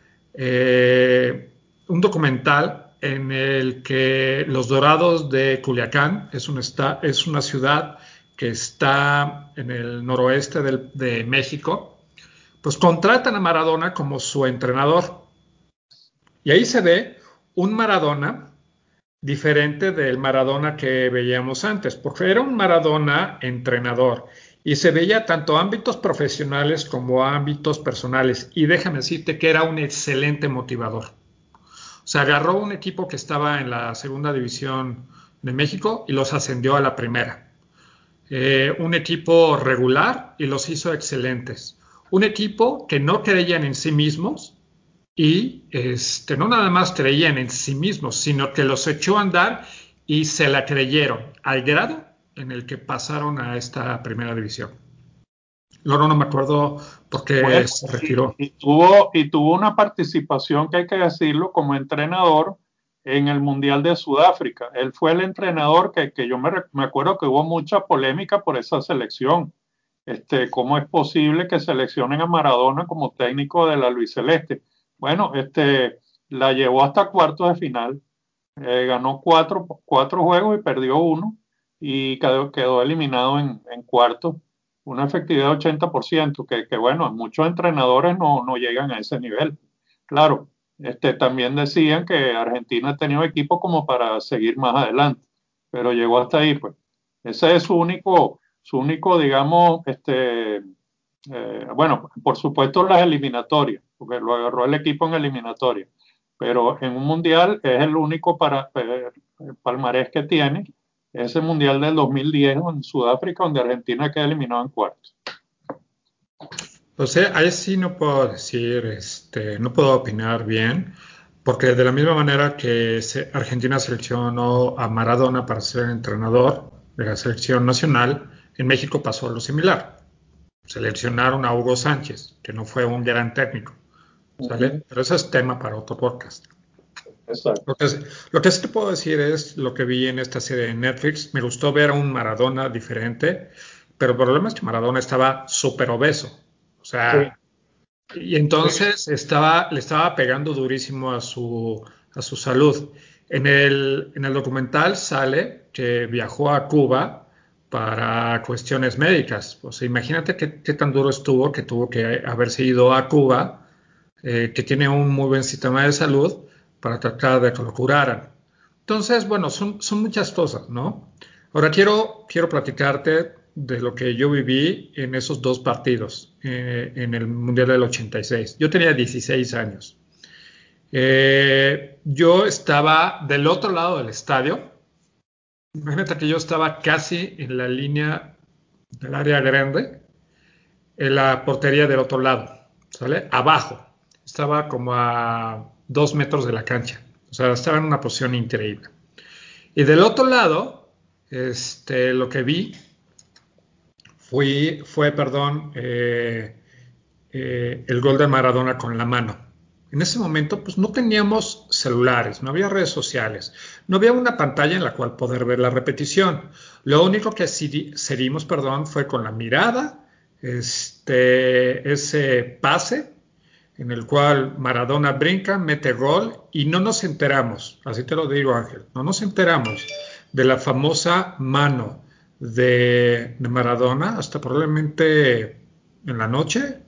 eh, un documental en el que los Dorados de Culiacán es, un esta, es una ciudad que está en el noroeste del, de México, pues contratan a Maradona como su entrenador. Y ahí se ve un Maradona diferente del Maradona que veíamos antes, porque era un Maradona entrenador y se veía tanto ámbitos profesionales como ámbitos personales. Y déjame decirte que era un excelente motivador. O sea, agarró un equipo que estaba en la segunda división de México y los ascendió a la primera. Eh, un equipo regular y los hizo excelentes. Un equipo que no creían en sí mismos y este, no nada más creían en sí mismos, sino que los echó a andar y se la creyeron al grado en el que pasaron a esta primera división. Luego no me acuerdo por qué Bueno, se y, retiró. y tuvo, y tuvo una participación que hay que decirlo como entrenador en el Mundial de Sudáfrica. Él fue el entrenador que, que yo me, me acuerdo que hubo mucha polémica por esa selección. Este, ¿cómo es posible que seleccionen a Maradona como técnico de la Luis Celeste? Bueno, este, la llevó hasta cuartos de final, eh, ganó cuatro, cuatro juegos y perdió uno y quedó, quedó eliminado en, en cuartos, una efectividad de ochenta por ciento, que, que bueno, muchos entrenadores no, no llegan a ese nivel. Claro, este, también decían que Argentina tenía equipo como para seguir más adelante, pero llegó hasta ahí, pues. Ese es su único, su único, digamos, este, eh, bueno, por supuesto las eliminatorias, porque lo agarró el equipo en eliminatoria, pero en un mundial es el único para, eh, palmarés que tiene, ese mundial del dos mil diez en Sudáfrica, donde Argentina queda eliminado en cuartos. Pues eh, ahí sí no puedo decir, este, no puedo opinar bien, porque de la misma manera que se- Argentina seleccionó a Maradona para ser el entrenador de la selección nacional, en México pasó lo similar. Seleccionaron a Hugo Sánchez, que no fue un gran técnico, ¿sale? Uh-huh. Pero ese es tema para otro podcast. Exacto. Lo que, lo que sí te puedo decir es lo que vi en esta serie de Netflix. Me gustó ver a un Maradona diferente, pero el problema es que Maradona estaba súper obeso. O Sí, sea, y sí. entonces estaba, le estaba pegando durísimo a su, a su salud. En el, en el documental sale que viajó a Cuba para cuestiones médicas. O sea, imagínate qué, qué tan duro estuvo que tuvo que haberse ido a Cuba, eh, que tiene un muy buen sistema de salud, para tratar de que lo curaran. Entonces, bueno, son, son muchas cosas, ¿no? Ahora quiero, quiero platicarte de lo que yo viví en esos dos partidos, eh, en el Mundial del ochenta y seis. Yo tenía dieciséis años. Eh, yo estaba del otro lado del estadio. Imagínate que yo estaba casi en la línea del área grande, en la portería del otro lado, ¿sale? Abajo. Estaba como a dos metros de la cancha. O sea, estaba en una posición increíble. Y del otro lado, este, lo que vi fui, fue, perdón, eh, eh, el gol de Maradona con la mano. En ese momento, pues no teníamos celulares, no había redes sociales, no había una pantalla en la cual poder ver la repetición. Lo único que cedimos, perdón, fue con la mirada, este, ese pase en el cual Maradona brinca, mete gol y no nos enteramos, así te lo digo Ángel, no nos enteramos de la famosa mano de, de Maradona hasta probablemente en la noche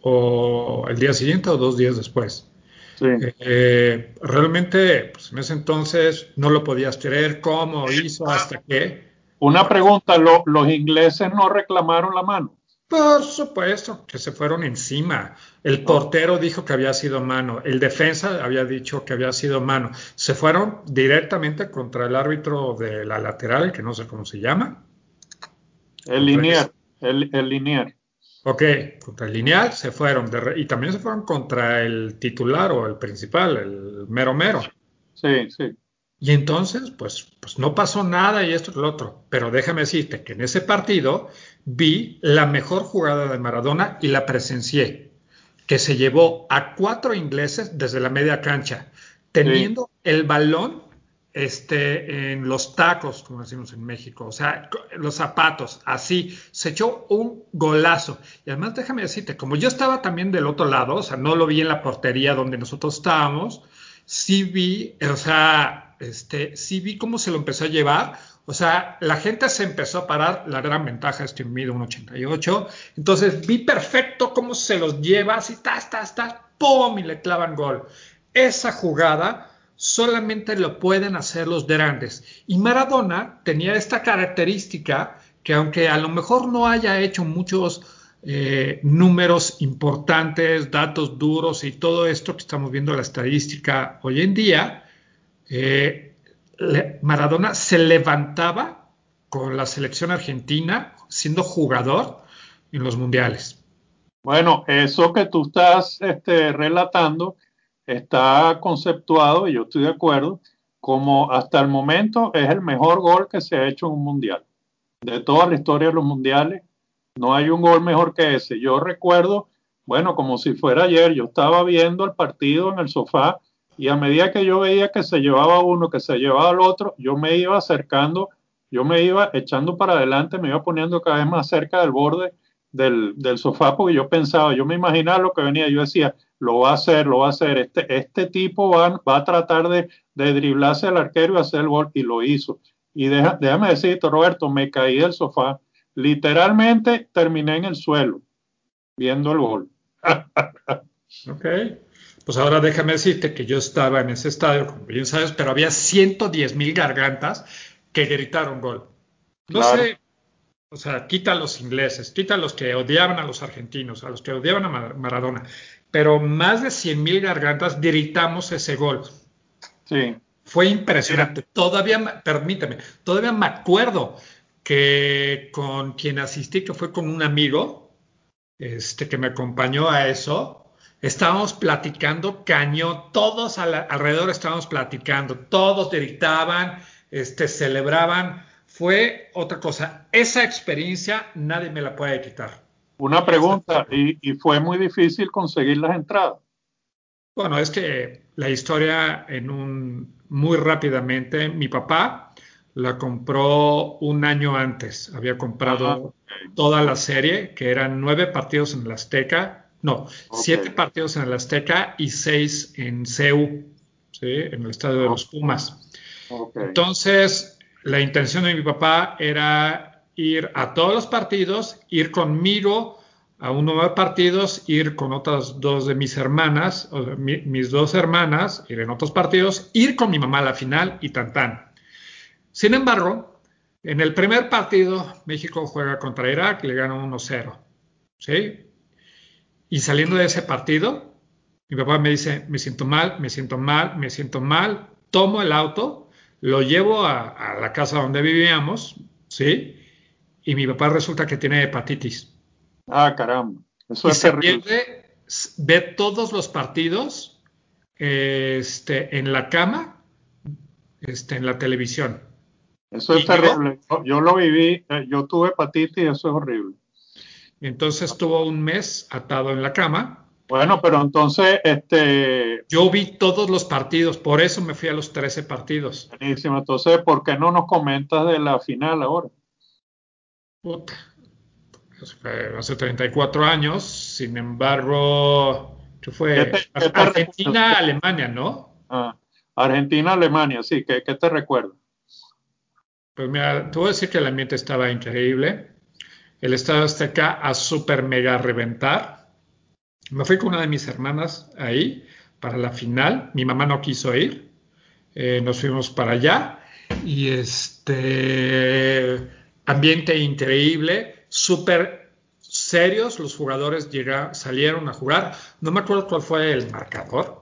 o el día siguiente o dos días después. Sí. Eh, realmente, pues en ese entonces no lo podías creer cómo hizo, hasta que, Una pregunta, ¿lo, los ingleses no reclamaron la mano? por supuesto, que se fueron encima. El No. portero dijo que había sido mano, el defensa había dicho que había sido mano. Se fueron directamente contra el árbitro de la lateral, que no sé cómo se llama, El contra ese. Linier, el, el Linier. Ok, contra el lineal se fueron, de re- y también se fueron contra el titular o el principal, el mero mero. Sí, sí, Y entonces, pues, pues no pasó nada y esto y lo otro. Pero déjame decirte que en ese partido vi la mejor jugada de Maradona y la presencié, que se llevó a cuatro ingleses desde la media cancha, sí. teniendo el balón este, en los tacos, como decimos en México, o sea, los zapatos, así, se echó un golazo. Y además déjame decirte, como yo estaba también del otro lado, o sea, no lo vi en la portería donde nosotros estábamos, sí vi, o sea, este, sí vi cómo se lo empezó a llevar. O sea, la gente se empezó a parar. La gran ventaja es que mide un ochenta y ocho. Entonces vi perfecto cómo se los lleva, así, tas, tas, tas, ¡pum! Y le clavan gol. Esa jugada solamente lo pueden hacer los grandes. Y Maradona tenía esta característica que aunque a lo mejor no haya hecho muchos eh, números importantes, datos duros y todo esto que estamos viendo la estadística hoy en día, eh, le, Maradona se levantaba con la selección argentina siendo jugador en los mundiales. Bueno, eso que tú estás este, relatando está conceptuado, y yo estoy de acuerdo, como hasta el momento es el mejor gol que se ha hecho en un mundial. De toda la historia de los mundiales, no hay un gol mejor que ese. Yo recuerdo, bueno, como si fuera ayer, yo estaba viendo el partido en el sofá y a medida que yo veía que se llevaba uno, que se llevaba al otro, yo me iba acercando, yo me iba echando para adelante, me iba poniendo cada vez más cerca del borde del, del sofá, porque yo pensaba, yo me imaginaba lo que venía, yo decía, lo va a hacer, lo va a hacer, este, este tipo va, va a tratar de, de driblarse al arquero y hacer el gol, y lo hizo. Y deja, déjame decirte, Roberto, me caí del sofá, literalmente terminé en el suelo, viendo el gol. Ok. Pues ahora déjame decirte que yo estaba en ese estadio, como bien sabes, pero había ciento diez mil gargantas que gritaron gol. No Claro. sé, o sea, quita a los ingleses, quita a los que odiaban a los argentinos, a los que odiaban a Maradona, pero más de cien mil gargantas gritamos ese gol. Sí. Fue impresionante. Todavía, permíteme, todavía me acuerdo que con quien asistí, que fue con un amigo, este, que me acompañó a eso, estábamos platicando cañón, todos al, alrededor estábamos platicando, todos gritaban, este, celebraban. Fue otra cosa. Esa experiencia nadie me la puede quitar. Una Esa pregunta, y, y fue muy difícil conseguir las entradas. Bueno, es que la historia en un muy rápidamente, mi papá la compró un año antes. Había Ah, comprado toda ok, la serie, que eran nueve partidos en el Azteca, no, ok, siete partidos en el Azteca y seis en C E U, ¿sí? En el estadio de ok, los Pumas. ok. Entonces, la intención de mi papá era ir a todos los partidos, ir conmigo a uno de los partidos, ir con otras dos de mis hermanas, o de mi, mis dos hermanas, ir en otros partidos, ir con mi mamá a la final y tan tan. Sin embargo, en el primer partido, México juega contra Irak y le gana uno cero. ¿Sí? Y saliendo de ese partido, mi papá me dice, me siento mal, me siento mal, me siento mal, tomo el auto, lo llevo a, a la casa donde vivíamos, ¿sí? Y mi papá resulta que tiene hepatitis. Ah, caramba, eso Y es se terrible. pierde, ve todos los partidos este, en la cama, este, en la televisión. Eso es Y yo, terrible. Yo, yo lo viví, eh, yo tuve hepatitis y eso es horrible. entonces estuvo un mes atado en la cama. Bueno, pero entonces, este, Yo vi todos los partidos, por eso me fui a los trece partidos. buenísimo. Entonces, ¿por qué no nos comentas de la final ahora? Puta, eso fue hace treinta y cuatro años, sin embargo, ¿qué ¿Qué te, fue? qué te recuerda? Argentina, Alemania, ¿no? Ah, Argentina, Alemania, sí, ¿qué, qué te recuerda? Pues mira, te voy a decir que el ambiente estaba increíble. El Estadio Azteca a super mega reventar. Me fui con una de mis hermanas ahí para la final. Mi mamá no quiso ir. Eh, nos fuimos para allá. Y este ambiente increíble, súper serios. Los jugadores llega, salieron a jugar. No me acuerdo cuál fue el marcador.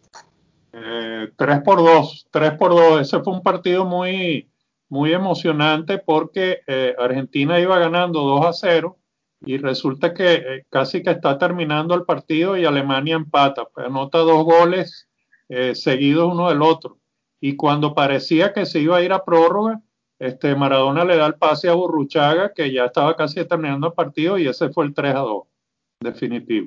Eh, tres por dos, tres por dos. Ese fue un partido muy, muy emocionante porque eh, Argentina iba ganando dos a cero y resulta que eh, casi que está terminando el partido y Alemania empata, pues anota dos goles eh, seguidos uno del otro. Y cuando parecía que se iba a ir a prórroga, este Maradona le da el pase a Burruchaga, que ya estaba casi terminando el partido, y ese fue el tres a dos, definitivo.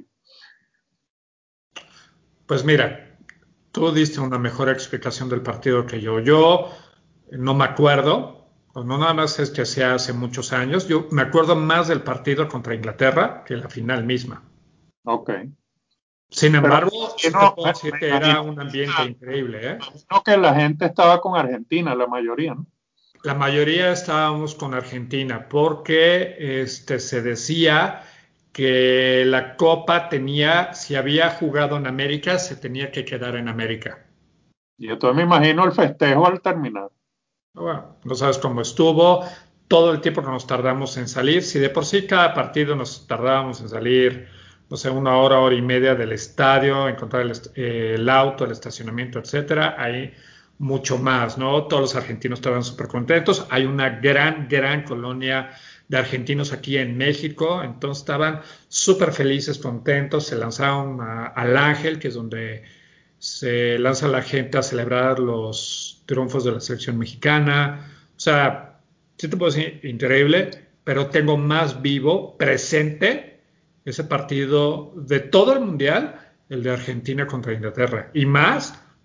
Pues mira, tú diste una mejor explicación del partido que yo. Yo no me acuerdo, o no nada más es que sea hace muchos años. Yo me acuerdo más del partido contra Inglaterra que la final misma. Ok. Sin Pero embargo, me sí te imagino, puedo me, decir me que era imagino un ambiente increíble, ¿eh? imagino que la gente estaba con Argentina, la mayoría, ¿no? La mayoría estábamos con Argentina porque este, se decía que la Copa tenía, si había jugado en América, se tenía que quedar en América. Y entonces me imagino el festejo al terminar. Bueno, no sabes cómo estuvo, todo el tiempo que nos tardamos en salir. Si de por sí cada partido nos tardábamos en salir, no sé, una hora, hora y media del estadio, encontrar el, eh, el auto, el estacionamiento, etcétera, hay mucho más, ¿no? Todos los argentinos estaban súper contentos. Hay una gran, gran colonia de argentinos aquí en México, entonces estaban súper felices, contentos, se lanzaron a, al Ángel, que es donde se lanza la gente a celebrar los triunfos de la selección mexicana. O sea, sí te puedo decir increíble, pero tengo más vivo, presente, ese partido de todo el mundial, el de Argentina contra Inglaterra. Y más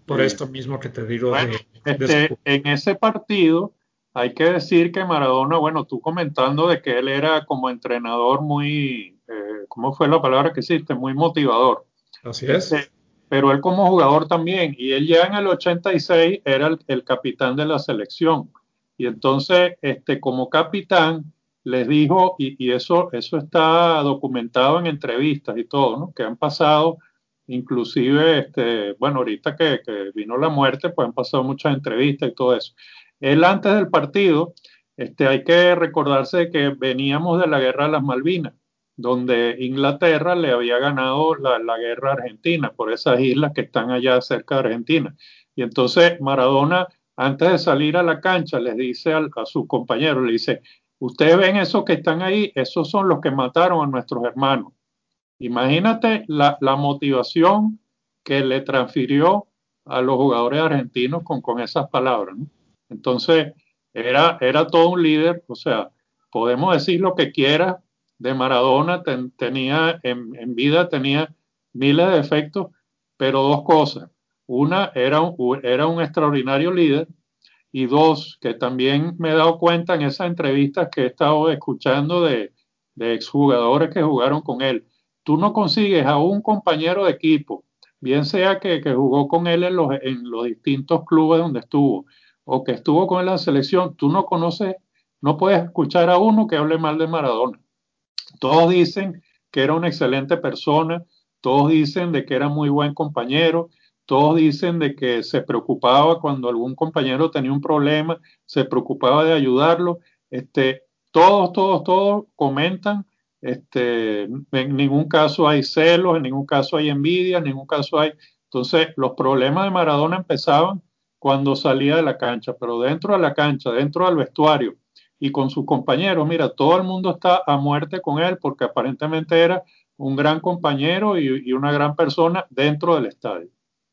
por Sí. esto mismo que te digo Bueno, de, de este, su- en ese partido hay que decir que Maradona, bueno, tú comentando de que él era como entrenador muy, eh, ¿cómo fue la palabra que hiciste? Muy motivador. Así es. Este, pero él como jugador también, y él ya en el ochenta y seis era el, el capitán de la selección. Y entonces, este, como capitán, les dijo, y, y eso, eso está documentado en entrevistas y todo, ¿no? Que han pasado, inclusive, este, bueno, ahorita que, que vino la muerte, pues han pasado muchas entrevistas y todo eso. Él antes del partido, este, hay que recordarse de que veníamos de la guerra de las Malvinas, donde Inglaterra le había ganado la, la guerra a Argentina por esas islas que están allá cerca de Argentina. Y entonces Maradona, antes de salir a la cancha, les dice al, a sus compañeros, le dice, ustedes ven esos que están ahí, esos son los que mataron a nuestros hermanos. Imagínate la, la motivación que le transfirió a los jugadores argentinos con, con esas palabras, ¿no? Entonces, era, era todo un líder, o sea, podemos decir lo que quieras de Maradona, ten, tenía en, en, vida tenía miles de defectos, pero dos cosas. Una, era un, era un extraordinario líder, y dos, que también me he dado cuenta en esas entrevistas que he estado escuchando de, de exjugadores que jugaron con él. Tú no consigues a un compañero de equipo, bien sea que, que jugó con él en los, en los distintos clubes donde estuvo, o que estuvo con él en la selección, tú no conoces, no puedes escuchar a uno que hable mal de Maradona. Todos dicen que era una excelente persona, todos dicen de que era muy buen compañero, todos dicen de que se preocupaba cuando algún compañero tenía un problema, se preocupaba de ayudarlo. Este, todos, todos, todos comentan, este, en ningún caso hay celos, en ningún caso hay envidia, en ningún caso hay... Entonces, los problemas de Maradona empezaban cuando salía de la cancha, pero dentro de la cancha, dentro del vestuario, y con sus compañeros. Mira, todo el mundo está a muerte con él porque aparentemente era un gran compañero y, y una gran persona dentro del estadio.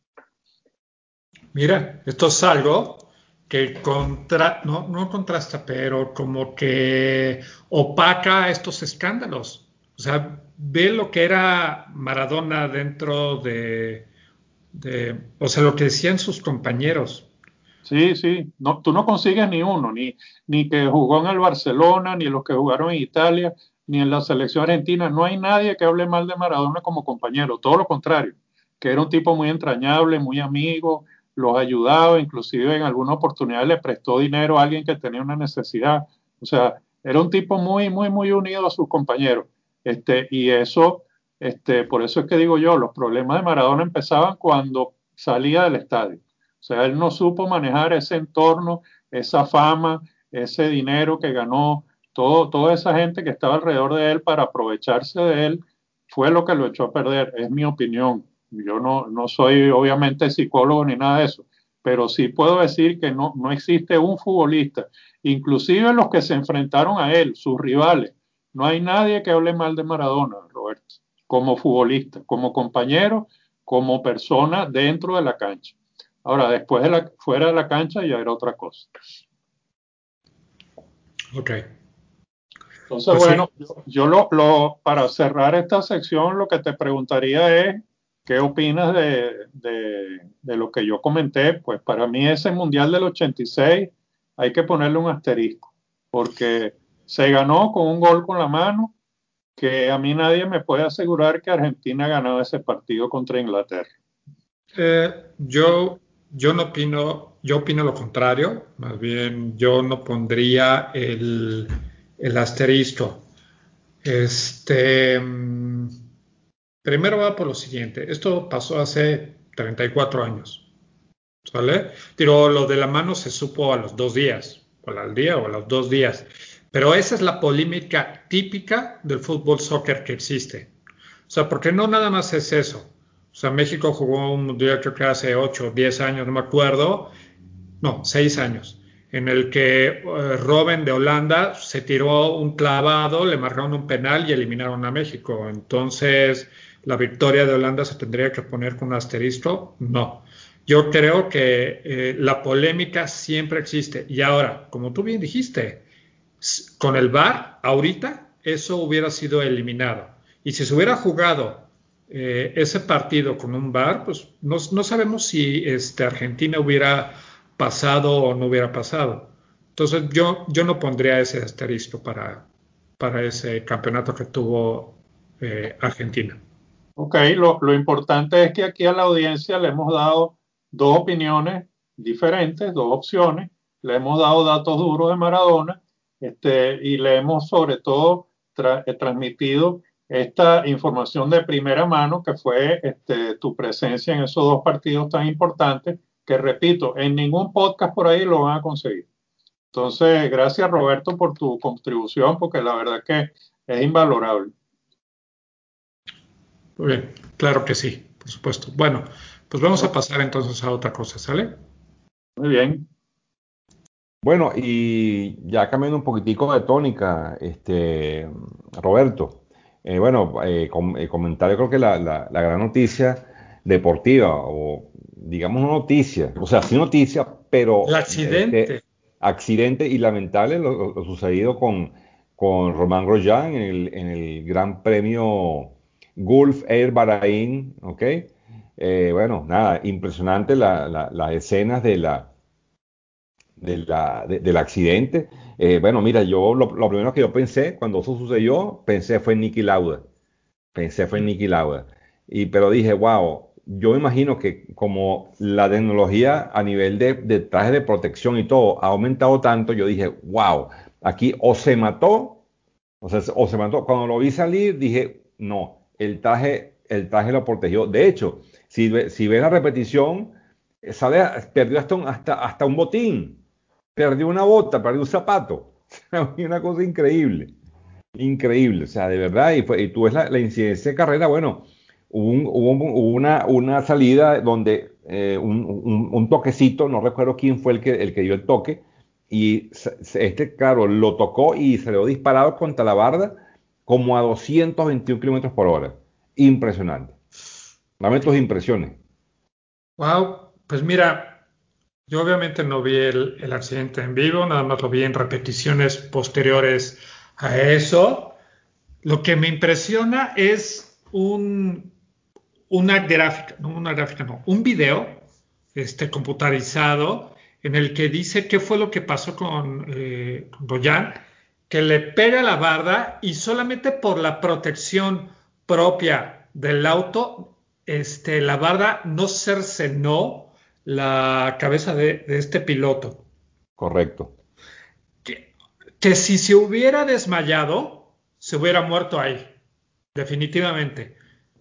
Mira, esto es algo que contra, no, no contrasta, pero como que opaca estos escándalos. O sea, ve lo que era Maradona dentro de, de, o sea, lo que decían sus compañeros. Sí, sí, no, tú no consigues ni uno, ni, ni que jugó en el Barcelona, ni los que jugaron en Italia, ni en la selección argentina. No hay nadie que hable mal de Maradona como compañero, todo lo contrario, que era un tipo muy entrañable, muy amigo, los ayudaba, inclusive en alguna oportunidad le prestó dinero a alguien que tenía una necesidad. O sea, era un tipo muy, muy, muy unido a sus compañeros. Este, y eso, este, por eso es que digo yo, los problemas de Maradona empezaban cuando salía del estadio. O sea, él no supo manejar ese entorno, esa fama, ese dinero que ganó, todo, toda esa gente que estaba alrededor de él para aprovecharse de él, fue lo que lo echó a perder, es mi opinión. Yo no, no soy obviamente psicólogo ni nada de eso, pero sí puedo decir que no, no existe un futbolista, inclusive los que se enfrentaron a él, sus rivales, no hay nadie que hable mal de Maradona, Roberto, como futbolista, como compañero, como persona dentro de la cancha. Ahora, después de la, fuera de la cancha ya era otra cosa. Ok. Entonces, Pues sí, bueno, yo, yo lo, lo, para cerrar esta sección, lo que te preguntaría es, ¿qué opinas de, de, de lo que yo comenté? Pues para mí ese Mundial del ochenta y seis hay que ponerle un asterisco, porque se ganó con un gol con la mano, que a mí nadie me puede asegurar que Argentina ha ganado ese partido contra Inglaterra. eh, yo, yo no opino, yo opino lo contrario, más bien yo no pondría el, el asterisco. Este, mm, primero va por lo siguiente, esto pasó hace treinta y cuatro años, ¿sale? Digo, lo de la mano se supo a los dos días, o al día o a los dos días, pero esa es la polémica típica del fútbol soccer que existe. O sea, porque no nada más es eso. O sea, México jugó un mundial creo que hace ocho o diez años, no me acuerdo, no, seis años, en el que eh, Robben de Holanda se tiró un clavado, le marcaron un penal y eliminaron a México. Entonces, ¿la victoria de Holanda se tendría que poner con un asterisco? No. Yo creo que eh, la polémica siempre existe. Y ahora, como tú bien dijiste, con el V A R, ahorita, eso hubiera sido eliminado. Y si se hubiera jugado eh, ese partido con un V A R, pues no, no sabemos si este, Argentina hubiera pasado o no hubiera pasado. Entonces yo, yo no pondría ese asterisco para, para ese campeonato que tuvo eh, Argentina. Ok, lo, lo importante es que aquí a la audiencia le hemos dado dos opiniones diferentes, dos opciones, le hemos dado datos duros de Maradona, este, y le hemos sobre todo tra- eh, transmitido esta información de primera mano que fue este, tu presencia en esos dos partidos tan importantes que, repito, en ningún podcast por ahí lo van a conseguir. Entonces, gracias Roberto por tu contribución porque la verdad que es invalorable. Muy bien, claro que sí, por supuesto. Bueno, pues vamos a pasar entonces a otra cosa, ¿sale? Muy bien. Bueno, y ya cambiando un poquitico de tónica, este, Roberto, eh, bueno, eh, com- eh, comentar yo creo que la, la- la gran noticia deportiva, o digamos no noticia, o sea, sí noticia, El pero este accidente. accidente y lamentable lo, lo- lo sucedido con, con Román Grosjean en el, en el Gran Premio Gulf Air Bahrain, ¿ok? Eh, bueno, nada, impresionante la- la- las escenas de la de la- de- del accidente. Eh, bueno, mira, yo lo, lo primero que yo pensé cuando eso sucedió, pensé fue en Niki Lauda. Pensé fue en Niki Lauda. Y, pero dije, wow, yo me imagino que como la tecnología a nivel de, de trajes de protección y todo ha aumentado tanto, yo dije, wow, aquí o se mató, o sea, o se mató. Cuando lo vi salir, dije, no, el traje, el traje lo protegió. De hecho, si, ve- si ves la repetición, eh, sale, perdió hasta un, hasta, hasta un botín. Perdió una bota, perdió un zapato. Una cosa increíble, increíble. O sea, de verdad. Y, fue- y tú ves la, la incidencia de carrera. Bueno, hubo, un- hubo un- hubo una, una salida donde eh, un, un- un toquecito, no recuerdo quién fue el que, el que dio el toque. Y se- se- este, claro, lo tocó y se le dio disparado contra la barda como a doscientos veintiún kilómetros por hora. Impresionante. Dame tus impresiones. Wow, pues mira, yo obviamente no vi el, el accidente en vivo, nada más lo vi en repeticiones posteriores a eso. Lo que me impresiona es un, una gráfica, no una gráfica, no, un video este, computarizado en el que dice qué fue lo que pasó con, eh, con Goyan, que le pega la barda y solamente por la protección propia del auto, este, la barda no cercenó la cabeza de, de este piloto. Correcto. Que, que si se hubiera desmayado, se hubiera muerto ahí, definitivamente.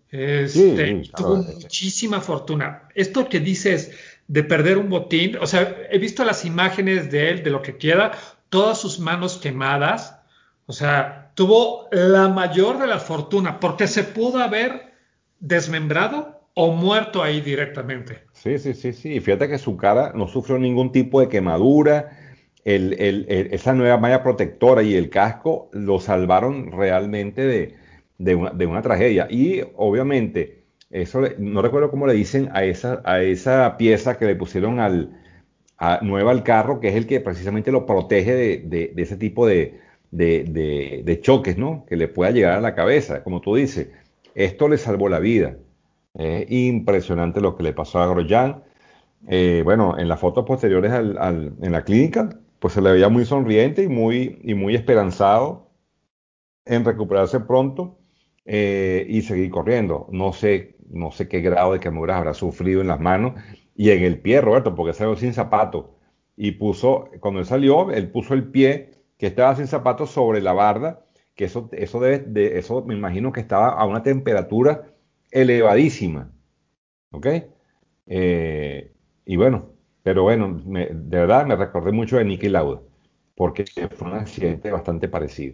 Sí, Este, sí, tuvo claro. eh, eh, muchísima fortuna. Esto que dices de perder un botín, o sea, he visto las imágenes de él, de lo que queda, todas sus manos quemadas. O sea, tuvo la mayor de la fortuna porque se pudo haber desmembrado o muerto ahí directamente. Sí, sí, sí, sí. Y fíjate que su cara no sufrió ningún tipo de quemadura. El- el- el- esa nueva malla protectora y el casco lo salvaron realmente de, de una, de una tragedia. Y obviamente, eso le- no recuerdo cómo le dicen a esa, a esa pieza que le pusieron al, a- nueva al carro, que es el que precisamente lo protege de, de- de ese tipo de, de- de- de choques, ¿no? Que le pueda llegar a la cabeza. Como tú dices, esto le salvó la vida. Es impresionante lo que le pasó a Grosjean. Eh, bueno, en las fotos posteriores al- al- en la clínica, pues se le veía muy sonriente y muy, y muy esperanzado en recuperarse pronto eh, y seguir corriendo. No sé, no sé qué grado de quemaduras habrá sufrido en las manos y en el pie, Roberto, porque salió sin zapato. Y puso, cuando él salió, él puso el pie que estaba sin zapato sobre la barda, que eso, eso, debe, de, eso me imagino que estaba a una temperatura elevadísima. ¿Ok? Eh, y bueno, pero bueno, me- de verdad me recordé mucho de Niki Lauda, porque fue un accidente bastante parecido.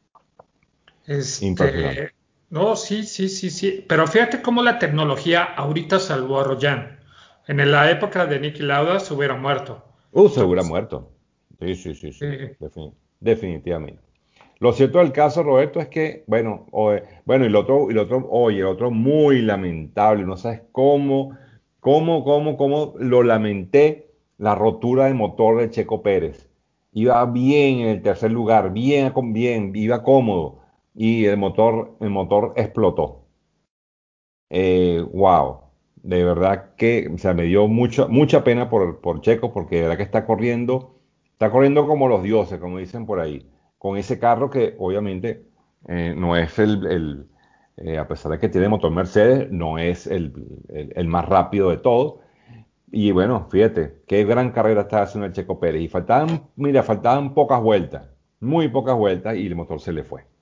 Impresionante. Este, no, sí, sí, sí, sí. Pero fíjate cómo la tecnología ahorita salvó a Royan. En la época de Niki Lauda se hubiera muerto. Uh, se hubiera Entonces, muerto. Sí, sí, sí, sí. eh, Defin- definitivamente. Lo cierto del caso, Roberto, es que, bueno, o- bueno, y el otro, y el otro, oye, el otro muy lamentable, no sabes cómo, cómo, cómo, cómo lo lamenté, la rotura del motor de Checo Pérez. Iba bien en el tercer lugar, bien, con- bien, iba cómodo, y el motor, el motor explotó. Eh, wow, de verdad que, o sea, me dio mucha, mucha pena por, por Checo, porque de verdad que está corriendo, está corriendo como los dioses, como dicen por ahí, con ese carro que obviamente eh, no es el, el, eh, a pesar de que tiene motor Mercedes, no es el, el, el más rápido de todos. Y bueno, fíjate, qué gran carrera está haciendo el Checo Pérez. Y faltaban, mira, faltaban pocas vueltas, muy pocas vueltas, y el motor se le fue.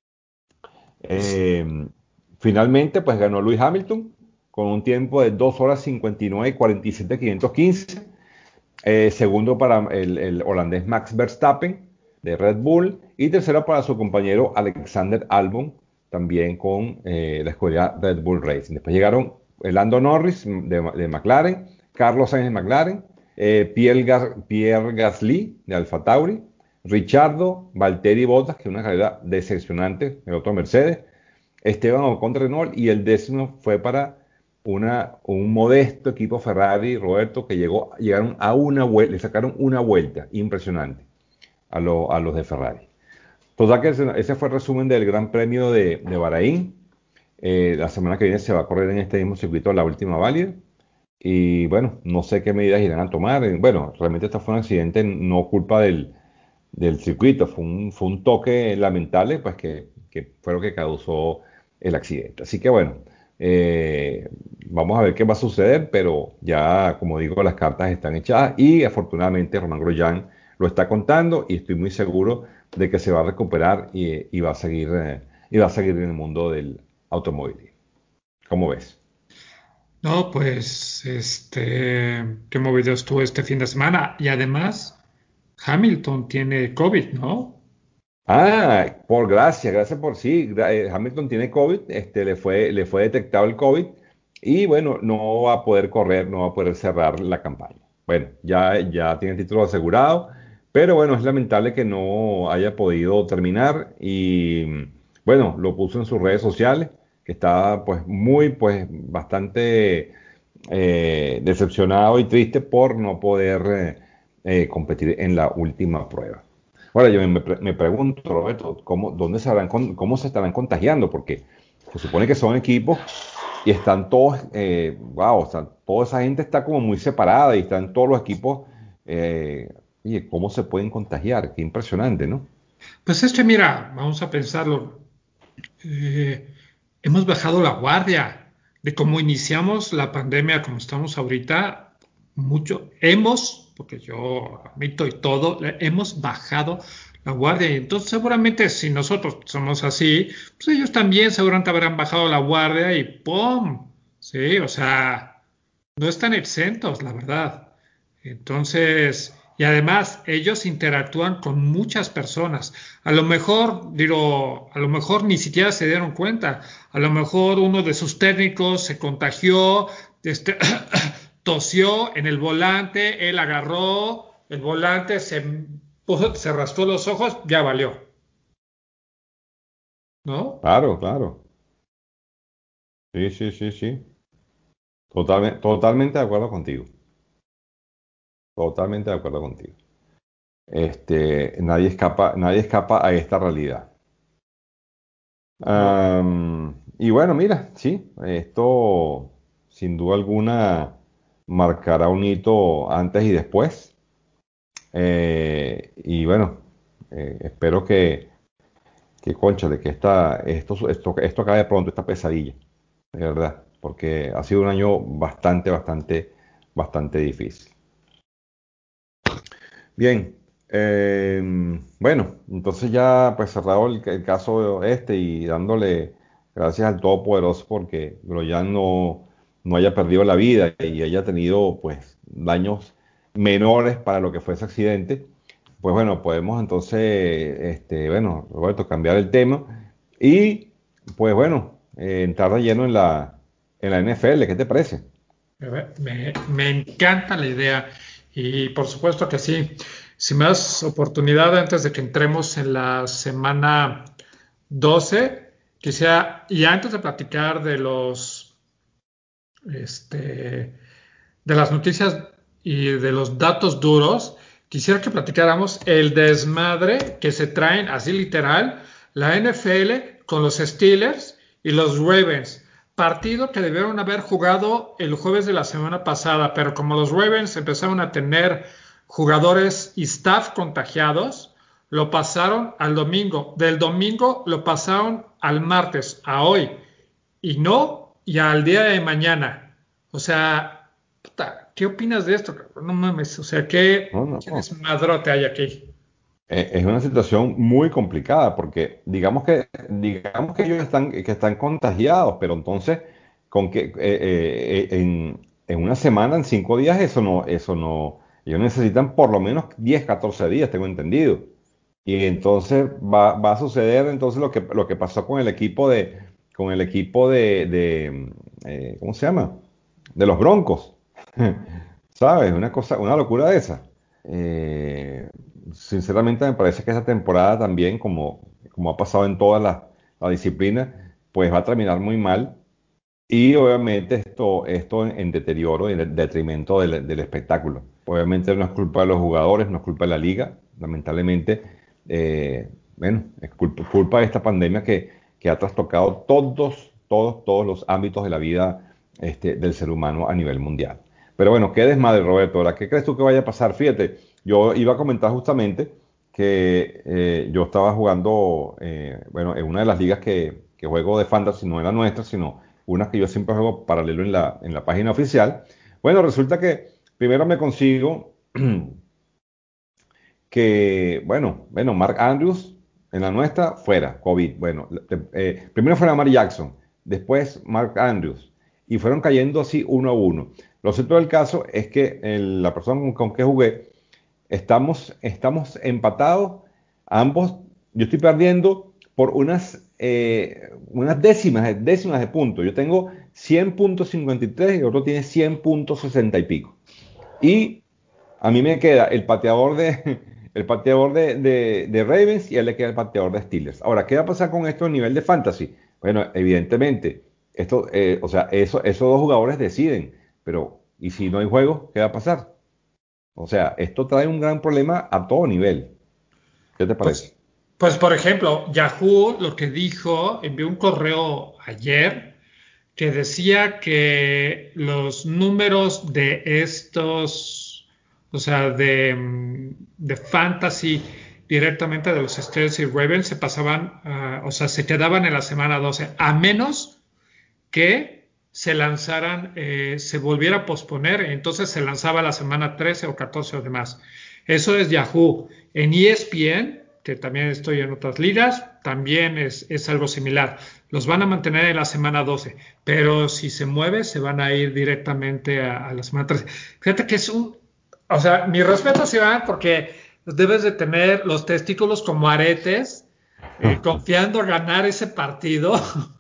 Eh, Finalmente, pues ganó Lewis Hamilton con un tiempo de dos horas cincuenta y nueve, cuarenta y siete, quinientos quince. Eh, segundo para el, el holandés Max Verstappen de Red Bull. Y tercero para su compañero Alexander Albon, también con eh, la escudería Red Bull Racing. Después llegaron Lando Norris de, de McLaren, Carlos Sainz de McLaren, eh, Pierre, Gas- Pierre Gasly de Alfa Tauri, Richardo, Valtteri Bottas, que es una carrera decepcionante, el otro Mercedes, Esteban Ocon de Renault, y el décimo fue para una, un modesto equipo Ferrari, Roberto, que llegó, llegaron a una vuelta, le sacaron una vuelta impresionante a, lo- a los de Ferrari. Total que ese, ese fue el resumen del Gran Premio de, de Bahrein. Eh, la semana que viene se va a correr en este mismo circuito la última válida. Y bueno, no sé qué medidas irán a tomar. Eh, Bueno, realmente esto fue un accidente no culpa del, del circuito, fue un, fue un toque lamentable, pues que, que fue lo que causó el accidente. Así que bueno, eh, vamos a ver qué va a suceder, pero ya, como digo, las cartas están echadas y afortunadamente Román Grosjean lo está contando y estoy muy seguro de que se va a recuperar y, y va a seguir, eh, y va a seguir en el mundo del automóvil. ¿Cómo ves? No, pues, este, qué movido estuvo este fin de semana. Y además, Hamilton tiene COVID, ¿no? Ah, por gracias, gracias por sí. gra- eh, Hamilton tiene COVID, este, le fue, le fue detectado el COVID y bueno, no va a poder correr, no va a poder cerrar la campaña. Bueno, ya, ya tiene el título asegurado, pero bueno, es lamentable que no haya podido terminar y bueno, lo puso en sus redes sociales, que estaba pues muy, pues bastante eh, decepcionado y triste por no poder eh, eh, competir en la última prueba. Ahora, yo me, pre- me pregunto, Roberto, ¿cómo, dónde se habrán con- cómo se estarán contagiando? Porque se supone que son equipos y están todos, eh, wow, o sea, toda esa gente está como muy separada y están todos los equipos, eh, oye, ¿cómo se pueden contagiar? Qué impresionante, ¿no? Pues es que mira, vamos a pensarlo. eh, Hemos bajado la guardia de cómo iniciamos la pandemia, como estamos ahorita, mucho. Hemos, porque yo admito y todo, le- hemos bajado la guardia. Y entonces seguramente si nosotros somos así, pues ellos también seguramente habrán bajado la guardia y ¡pum! Sí, o sea, no están exentos, la verdad. Entonces, y además ellos interactúan con muchas personas. A lo mejor, digo, a lo mejor ni siquiera se dieron cuenta. A lo mejor uno de sus técnicos se contagió, este, tosió en el volante, él agarró el volante, se, puso- se raspó los ojos, ya valió, ¿no? Claro, claro. Sí, sí, sí, sí. Totalmente, totalmente de acuerdo contigo. Totalmente de acuerdo contigo. Este, nadie escapa, nadie escapa a esta realidad. No. Am, y bueno, mira, sí, esto sin duda alguna marcará un hito antes y después. Eh, y bueno, eh, espero que, que cónchale, que esta, esto, esto, esto acabe pronto, esta pesadilla, de verdad, porque ha sido un año bastante, bastante, bastante difícil. Bien, eh, bueno, entonces ya pues cerrado el, el caso este y dándole gracias al Todopoderoso porque Groyan no, no haya perdido la vida y haya tenido pues daños menores para lo que fue ese accidente, pues bueno, podemos entonces, este, bueno, Roberto, cambiar el tema y pues bueno, eh, entrar de lleno en la, en la N F L, ¿qué te parece? Me, me- me encanta la idea y por supuesto que sí. Si me das oportunidad antes de que entremos en la semana doce, quisiera, y antes de platicar de los, este, de las noticias y de los datos duros, quisiera que platicáramos el desmadre que se traen, así literal, la N F L con los Steelers y los Ravens. partido que debieron haber jugado el jueves de la semana pasada, pero como los Ravens empezaron a tener jugadores y staff contagiados, lo pasaron al domingo. Del domingo lo pasaron al martes, a hoy. Y no, y al día de mañana. O sea, puta, ¿qué opinas de esto? No mames, o sea, ¿qué, No, no, qué no. desmadrote hay aquí? Eh, Es una situación muy complicada porque digamos que, digamos que ellos están, que están contagiados, pero entonces con que eh, eh, eh, en, en una semana, en cinco días, eso no, eso no, ellos necesitan por lo menos diez catorce días, tengo entendido. Y entonces va, va a suceder entonces lo que, lo que pasó con el equipo de, con el equipo de, de, eh, ¿cómo se llama? De los Broncos. ¿Sabes? Una cosa, una locura de esa. Eh, Sinceramente me parece que esa temporada también, como, como ha pasado en todas las las disciplinas, pues va a terminar muy mal. Y obviamente esto, esto en, en deterioro y en detrimento del, del espectáculo. Obviamente no es culpa de los jugadores, no es culpa de la liga. Lamentablemente, eh, bueno, es culpa, culpa de esta pandemia que, que ha trastocado todos, todos, todos los ámbitos de la vida este, del ser humano a nivel mundial. Pero bueno, qué desmadre, Roberto. Ahora, ¿qué crees tú que vaya a pasar? Fíjate, yo iba a comentar justamente que eh, yo estaba jugando, eh, bueno, en una de las ligas que, que juego de fantasy, no en la nuestra, sino una que yo siempre juego paralelo en la, en la página oficial. Bueno, resulta que primero me consigo que, bueno, bueno, Mark Andrews en la nuestra, fuera, COVID. Bueno, eh, primero fue Lamar Jackson, después Mark Andrews, y fueron cayendo así uno a uno. Lo cierto del caso es que el- la persona con, con que jugué, estamos, estamos empatados, ambos, yo estoy perdiendo por unas, eh, unas décimas, décimas de punto. Yo tengo cien punto cincuenta y tres y el otro tiene cien punto sesenta y pico. Y a mí me queda el pateador de, el pateador de, de- de Ravens y a él le queda el pateador de Steelers. Ahora, ¿qué va a pasar con esto a nivel de fantasy? Bueno, evidentemente, esto, eh, o sea, eso, esos dos jugadores deciden, pero ¿y si no hay juego? ¿Qué va a pasar? O sea, esto trae un gran problema a todo nivel. ¿Qué te parece? Pues, pues, por ejemplo, Yahoo lo que dijo, envió un correo ayer que decía que los números de estos, o sea, de, mm, de fantasy directamente de los Steelers y Ravens se pasaban, uh, o sea, se quedaban en la semana doce, a menos que se lanzaran, eh, se volviera a posponer, entonces se lanzaba la semana trece o catorce o demás. Eso es Yahoo. En E S P N, que también estoy en otras ligas, también es, es algo similar. Los van a mantener en la semana doce, pero si se mueve, se van a ir directamente a, a la semana trece. Fíjate que es un, o sea, mi respeto, Iván, porque debes de tener los testículos como aretes, eh, confiando a ganar ese partido.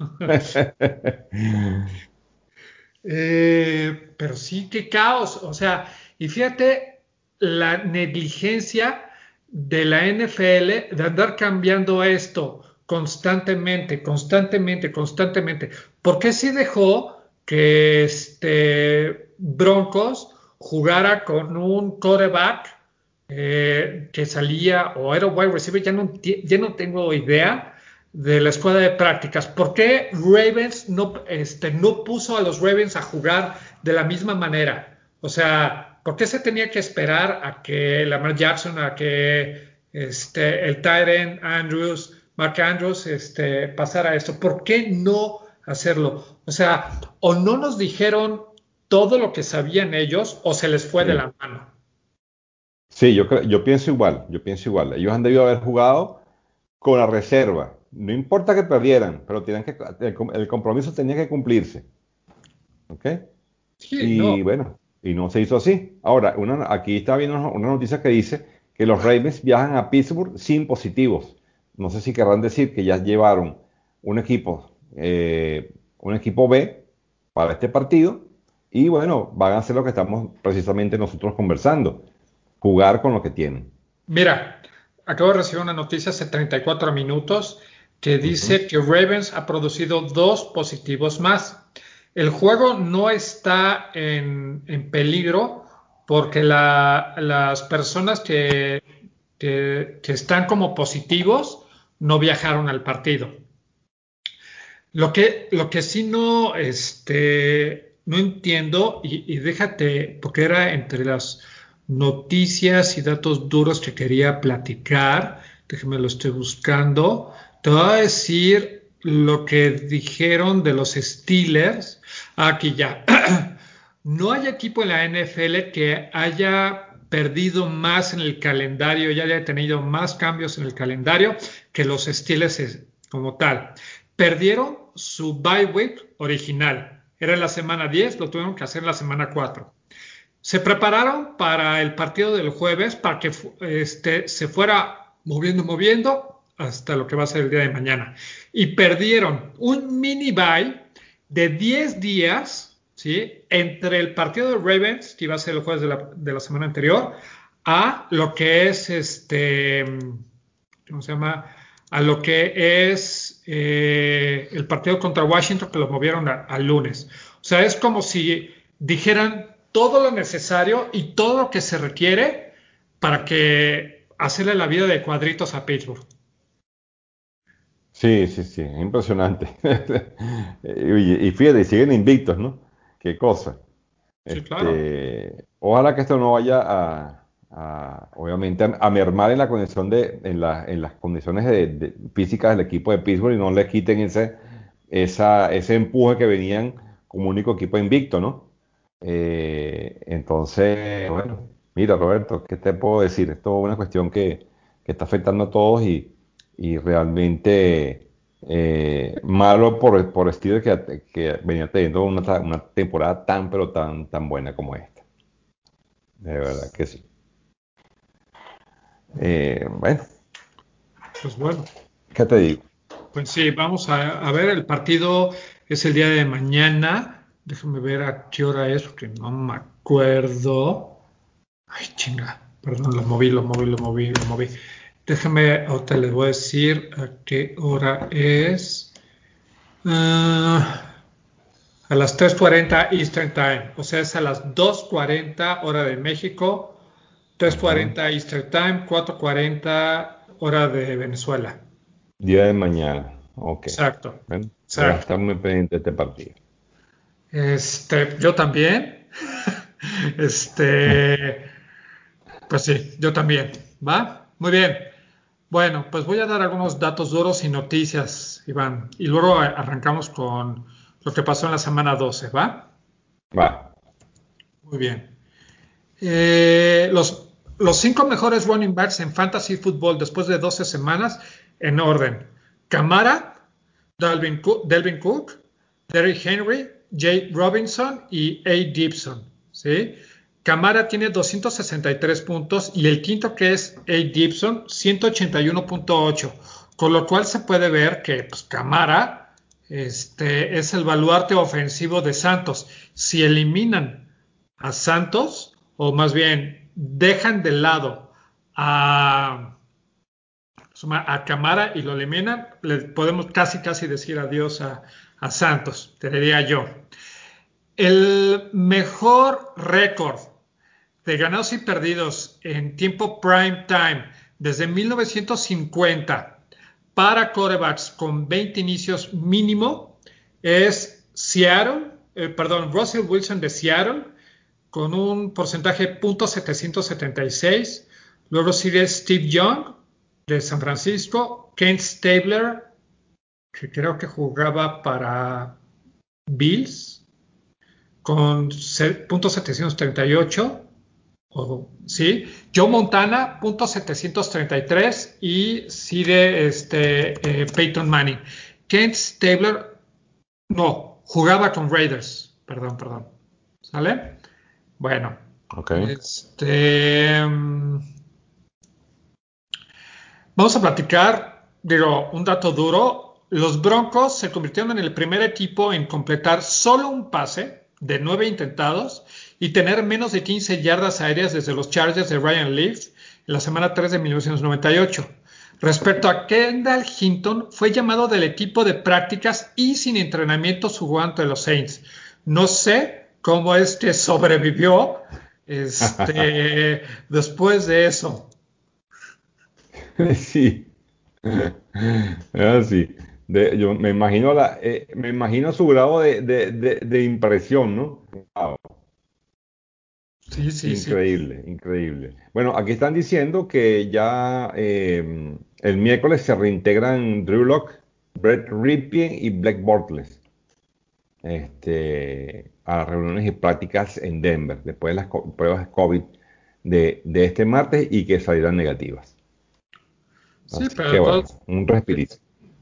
Eh, pero sí, qué caos. O sea, y fíjate la negligencia de la N F L de andar cambiando esto constantemente, constantemente, constantemente. ¿Por qué sí dejó que este Broncos jugara con un quarterback eh, que salía o era wide receiver? Ya no, ya no tengo idea de la escuadra de prácticas. ¿Por qué Ravens no, este, no puso a los Ravens a jugar de la misma manera? O sea, ¿por qué se tenía que esperar a que Lamar Jackson, a que este, el Tyrant Andrews, Mark Andrews, este, pasara esto? ¿Por qué no hacerlo? O sea, o no nos dijeron todo lo que sabían ellos o se les fue de Sí, la mano. sí, yo, creo- yo pienso igual, yo pienso igual. Ellos han debido haber jugado con la reserva. No importa que perdieran, pero tienen que, el, com- el compromiso tenía que cumplirse. ¿Ok? Sí, no. Y bueno, y no se hizo así. Ahora, una, aquí está viendo una, una noticia que dice que los Ravens viajan a Pittsburgh sin positivos. No sé si querrán decir que ya llevaron un equipo, eh, un equipo B para este partido. Y bueno, van a hacer lo que estamos precisamente nosotros conversando, jugar con lo que tienen. Mira, acabo de recibir una noticia hace treinta y cuatro minutos que Ujú. dice que Ravens ha producido dos positivos más. El juego no está en, en peligro porque la- las personas que, que- que están como positivos no viajaron al partido. Lo que, lo que sí no, este, no entiendo, y, y déjate, porque era entre las noticias y datos duros que quería platicar, déjame lo estoy buscando. Te voy a decir lo que dijeron de los Steelers. Aquí ya. No hay equipo en la N F L que haya perdido más en el calendario, ya haya tenido más cambios en el calendario que los Steelers como tal. Perdieron su bye week original. Era en la semana diez, lo tuvieron que hacer en la semana cuatro. Se prepararon para el partido del jueves para que este, se fuera moviendo, moviendo hasta lo que va a ser el día de mañana. Y perdieron un mini bye de diez días, ¿sí? Entre el partido de Ravens, que iba a ser el jueves de la, de la semana anterior, a lo que es este, ¿cómo se llama? A lo que es eh, el partido contra Washington, que lo movieron al lunes. O sea, es como si dijeran todo lo necesario y todo lo que se requiere para que hacerle la vida de cuadritos a Pittsburgh. Sí, sí, sí, es impresionante. Y, y fíjate, siguen invictos, ¿no? Qué cosa. Sí, claro. Este, ojalá que esto no vaya a, a, obviamente, a, a mermar en la condición de, en la- en las condiciones de- de- físicas del equipo de Pittsburgh y no les quiten ese, esa, ese empuje que venían como único equipo invicto, ¿no? Eh, entonces, bueno, mira, Roberto, ¿qué te puedo decir? Esto es una cuestión que, que está afectando a todos y, y realmente eh, malo por, por Steelers que, que venía teniendo una, ta- una temporada tan, pero tan, tan buena como esta. De verdad que sí. Eh, bueno, Pues bueno, ¿qué te digo? pues sí, vamos a, a ver, el partido es el día de mañana. Déjame ver a qué hora es, porque no me acuerdo. Ay, chinga, perdón, lo moví, lo moví, lo moví, lo moví. Déjame, ahorita les voy a decir a qué hora es. Ah, a las tres cuarenta Eastern Time, o sea, es a las dos cuarenta hora de México, tres Ajá. cuarenta Eastern Time, cuatro cuarenta hora de Venezuela. Día de mañana. Ok. Exacto, Bueno, voy a exacto. estar muy pendiente de este partido. Este, yo también. Este, pues sí, yo también. ¿Va? Muy bien. Bueno, pues voy a dar algunos datos duros y noticias, Iván, y luego a- arrancamos con lo que pasó en la semana doce, ¿va? Va. Muy bien. Eh, los, los cinco mejores running backs en fantasy football después de doce semanas en orden. Camara, Dalvin Cook, Delvin Cook, Derrick Henry, Jay Robinson y A. Gibson. ¿Sí? Camara tiene doscientos sesenta y tres puntos y el quinto, que es A. Gibson, ciento ochenta y uno punto ocho. Con lo cual se puede ver que pues, Camara este, es el baluarte ofensivo de Santos. Si eliminan a Santos, o más bien dejan de lado a, a Camara y lo eliminan, le podemos casi casi decir adiós a, a Santos, te diría yo. El mejor récord de ganados y perdidos en tiempo prime time desde mil novecientos cincuenta para quarterbacks con veinte inicios mínimo es Seattle, eh, perdón, Russell Wilson de Seattle con un porcentaje punto setecientos setenta y seis. Luego sigue Steve Young de San Francisco, Kent Stabler, que creo que jugaba para Bills, con punto setecientos treinta y ocho. Oh, sí, Joe Montana, punto setecientos treinta y tres y sigue este, eh, Peyton Manning. Kent Stabler, no, jugaba con Raiders, perdón, perdón. ¿Sale? Bueno, Ok. este, mm, vamos a platicar, digo, un dato duro. Los Broncos se convirtieron en el primer equipo en completar solo un pase de nueve intentados y tener menos de quince yardas aéreas desde los Chargers de Ryan Leaf en la semana tres de mil novecientos noventa y ocho. Respecto a Kendall Hinton, fue llamado del equipo de prácticas y sin entrenamiento jugó ante los Saints. No sé cómo este sobrevivió este, después de eso. Sí. Ah, sí. De, yo me imagino la, eh, me imagino su grado de, de, de, de impresión, ¿no? Wow, Sí, sí, sí. increíble, increíble. Bueno, aquí están diciendo que ya eh, el miércoles se reintegran Drew Lock, Brett Ripien y Blake Bortles este, a las reuniones y prácticas en Denver, después de las co- pruebas COVID de, de este martes y que salieran negativas. Sí, Así pero que de bueno, todos, un respirito.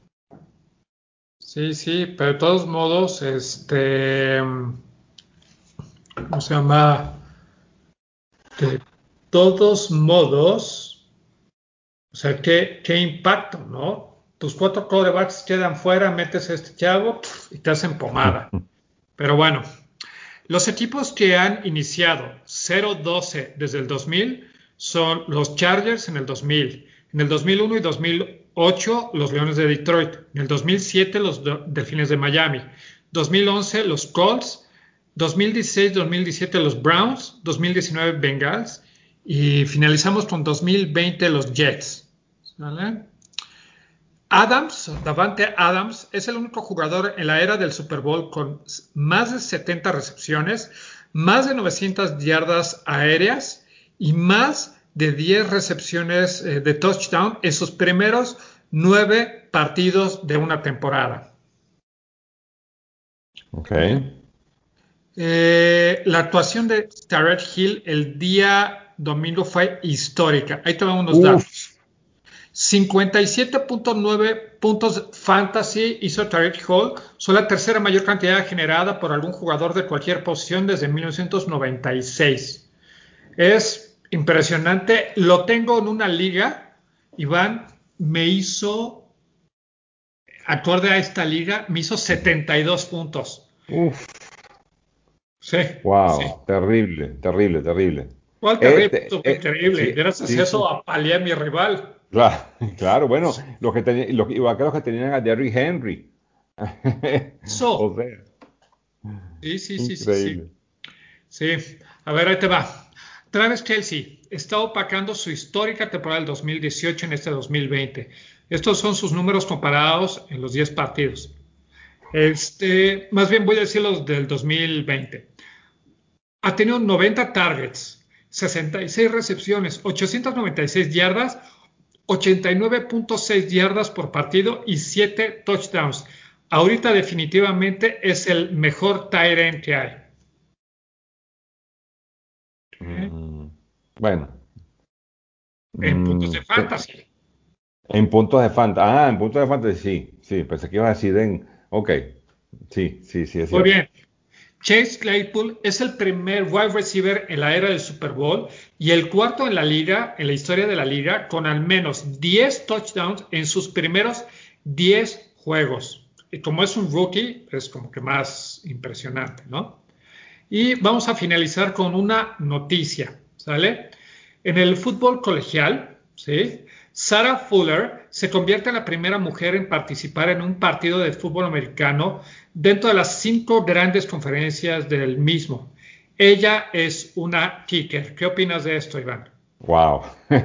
sí, sí, pero de todos modos, este, ¿cómo se llama? De todos modos, o sea, qué, qué impacto, ¿no? Tus cuatro quarterbacks quedan fuera, metes a este chavo pf, y te hacen pomada. Pero bueno, los equipos que han iniciado cero doce desde el dos mil son los Chargers en el dos mil, en el dos mil uno y dos mil ocho los Leones de Detroit, en el dos mil siete los Delfines de Miami, dos mil once los Colts, dos mil dieciséis dos mil diecisiete los Browns, dos mil diecinueve Bengals y finalizamos con dos mil veinte los Jets. ¿Vale? Adams, Davante Adams, es el único jugador en la era del Super Bowl con más de setenta recepciones, más de novecientas yardas aéreas y más de diez recepciones eh, de touchdown en sus primeros nueve partidos de una temporada. Ok. Eh, la actuación de Tyreek Hill el día domingo fue histórica. Ahí te van unos datos. Uf. cincuenta y siete punto nueve puntos fantasy hizo Tyreek Hill, son la tercera mayor cantidad generada por algún jugador de cualquier posición desde mil novecientos noventa y seis. Es impresionante. Lo tengo en una liga. Iván me hizo, acorde a esta liga, me hizo setenta y dos puntos. Uf. Sí, sí. Wow. Terrible, terrible, terrible. ¿Cuál terrible? Este, Esto fue eh, increíble. sí, Gracias a sí, sí. eso apaleé a mi rival. Claro, claro, bueno, los que tenían, los, igual que los que tenían a Derrick Henry. O Eso. sea, Sí, sí, sí, sí, sí. increíble. Sí, a ver, ahí te va. Travis Kelce está opacando su histórica temporada del dos mil dieciocho en este dos mil veinte. Estos son sus números comparados en los diez partidos. Este, más bien voy a decir los del dos mil veinte. Ha tenido noventa targets, sesenta y seis recepciones, ochocientas noventa y seis yardas, ochenta y nueve punto seis yardas por partido y siete touchdowns. Ahorita definitivamente es el mejor tight end que hay. ¿Eh? Mm, bueno, En puntos de mm, te- fantasy. en puntos de fantasy. Ah, en puntos de fantasy, sí, sí, pensé que ibas a decir en. Ok, sí, sí, sí, es Muy cierto. bien. Chase Claypool es el primer wide receiver en la era del Super Bowl y el cuarto en la liga, en la historia de la liga, con al menos diez touchdowns en sus primeros diez juegos. Y como es un rookie, es como que más impresionante, ¿no? Y vamos a finalizar con una noticia, ¿sale? En el fútbol colegial, ¿sí? Sarah Fuller se convierte en la primera mujer en participar en un partido de fútbol americano dentro de las cinco grandes conferencias del mismo. Ella es una kicker. ¿Qué opinas de esto, Iván? Wow.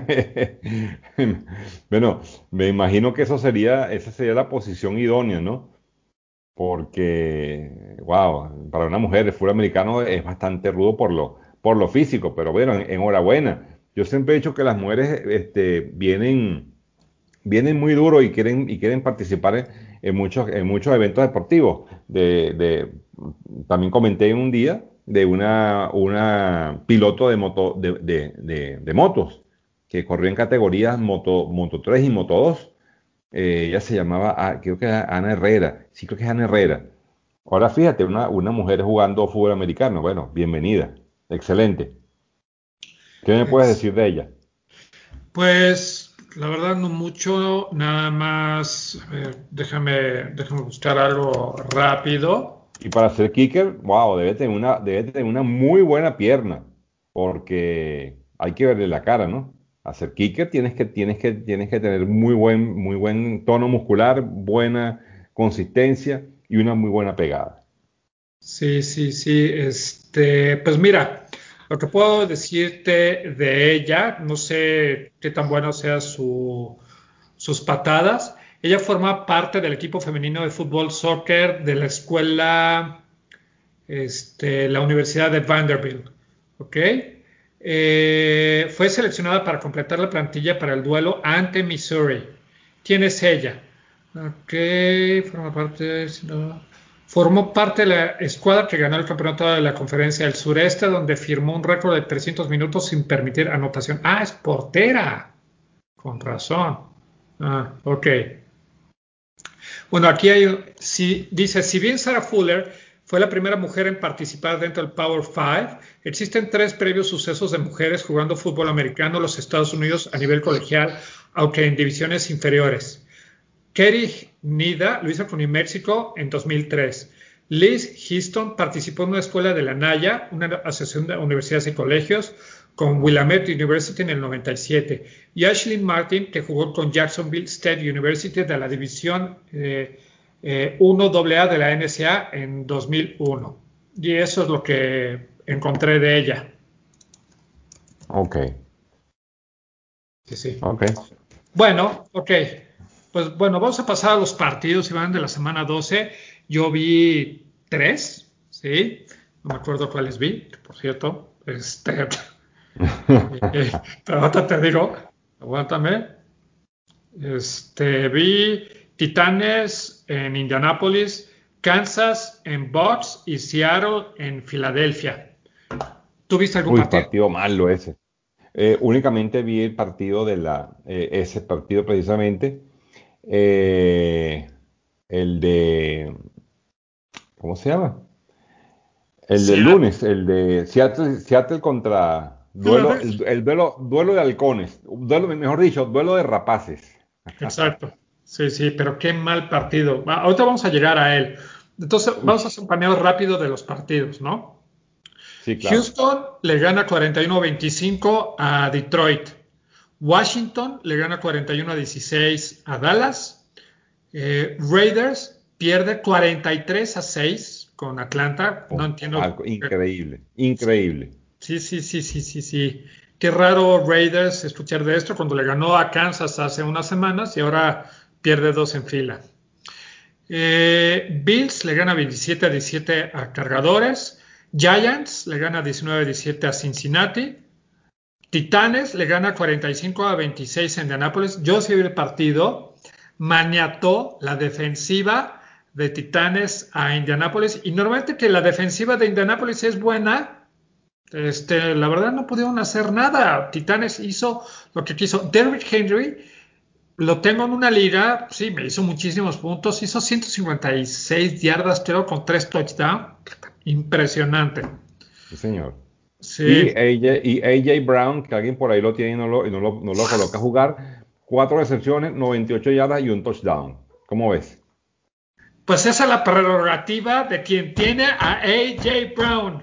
Bueno, me imagino que eso sería, esa sería la posición idónea, ¿no? Porque, wow, para una mujer el fútbol americano es bastante rudo por lo, por lo físico, pero bueno, en- enhorabuena. Yo siempre he dicho que las mujeres este, vienen, vienen muy duro y quieren, y quieren participar en, en muchos, en muchos eventos deportivos. De, de- también comenté un día de una, una piloto de, moto, de, de- de- de motos que corrió en categorías moto, moto tres y moto dos. Eh, ella se llamaba, ah, creo que era Ana Herrera. Sí, creo que es Ana Herrera. Ahora fíjate, una, una mujer jugando fútbol americano. Bueno, bienvenida. Excelente. ¿Qué me puedes Es- decir de ella? Pues la verdad no mucho, nada más, a ver, déjame, déjame buscar algo rápido. Y para ser kicker, wow, debe tener una, debe tener una muy buena pierna, porque hay que verle la cara, ¿no? A ser kicker tienes que, tienes que, tienes que tener muy buen, muy buen tono muscular, buena consistencia y una muy buena pegada. Sí, sí, sí. Este, pues mira, lo que puedo decirte de ella, no sé qué tan bueno sea su, sus patadas, Ella forma parte del equipo femenino de fútbol soccer de la escuela, este, la Universidad de Vanderbilt. ¿Ok? Eh, fue seleccionada para completar la plantilla para el duelo ante Missouri. ¿Quién es ella? Ok, forma parte, no. Formó parte de la escuadra que ganó el campeonato de la Conferencia del Sureste, donde firmó un récord de trescientos minutos sin permitir anotación. Ah, es portera. Con razón. Ah, ok. Bueno, aquí hay, si, dice, si bien Sarah Fuller fue la primera mujer en participar dentro del Power Five, existen tres previos sucesos de mujeres jugando fútbol americano en los Estados Unidos a nivel colegial, aunque en divisiones inferiores. Katie Nida lo hizo con New Mexico en dos mil tres. Liz Houston participó en una escuela de la Naya, una asociación de universidades y colegios, con Willamette University en el noventa y siete. Y Ashley Martin, que jugó con Jacksonville State University de la división eh, eh, uno A A de la N C A A en dos mil uno. Y eso es lo que encontré de ella. Ok. Sí, sí. Ok. Bueno, ok. Pues bueno, vamos a pasar a los partidos, Iván, de la semana doce. Yo vi tres, ¿sí? No me acuerdo cuáles vi, por cierto. Este, eh, pero ahorita te digo, aguántame. Este, vi Titanes en Indianápolis, Kansas en Bucks y Seattle en Filadelfia. ¿Tú viste algún Uy, partido? partido malo ese. Eh, únicamente vi el partido de la, eh, ese partido precisamente, eh, el de, ¿cómo se llama? El del Seattle. lunes, el de Seattle, Seattle contra duelo, Filadelfia. el, el duelo, duelo de halcones, duelo, mejor dicho, duelo de rapaces. Exacto. Sí, sí, pero qué mal partido. Va, ahorita vamos a llegar a él. Entonces, Uy, vamos a hacer un paneo rápido de los partidos, ¿no? sí, claro. Houston le gana cuarenta y uno a veinticinco a Detroit. Washington le gana cuarenta y uno a dieciséis a Dallas. Eh, Raiders pierde cuarenta y tres a seis con Atlanta. No Oh, entiendo. algo increíble, increíble. Sí, sí, sí, sí, sí, sí. Qué raro Raiders escuchar de esto cuando le ganó a Kansas hace unas semanas y ahora pierde dos en fila. Eh, Bills le gana veintisiete a diecisiete a Cargadores. Giants le gana diecinueve a diecisiete a Cincinnati. Titanes le gana cuarenta y cinco a veintiséis a Indianapolis. Yo sí vi el partido. Maniató la defensiva de Titanes a Indianapolis. Y normalmente que la defensiva de Indianapolis es buena, este, la verdad no pudieron hacer nada. Titanes hizo lo que quiso. Derrick Henry lo tengo en una liga, sí, me hizo muchísimos puntos, hizo ciento cincuenta y seis yardas, creo, con tres touchdowns. Impresionante. Sí, señor. Y Sí, A J, y A J Brown, que alguien por ahí lo tiene y no lo, y no lo, no lo coloca a jugar, cuatro recepciones, noventa y ocho yardas y un touchdown. ¿Cómo ves? pues esa es la prerrogativa de quien tiene a A J Brown.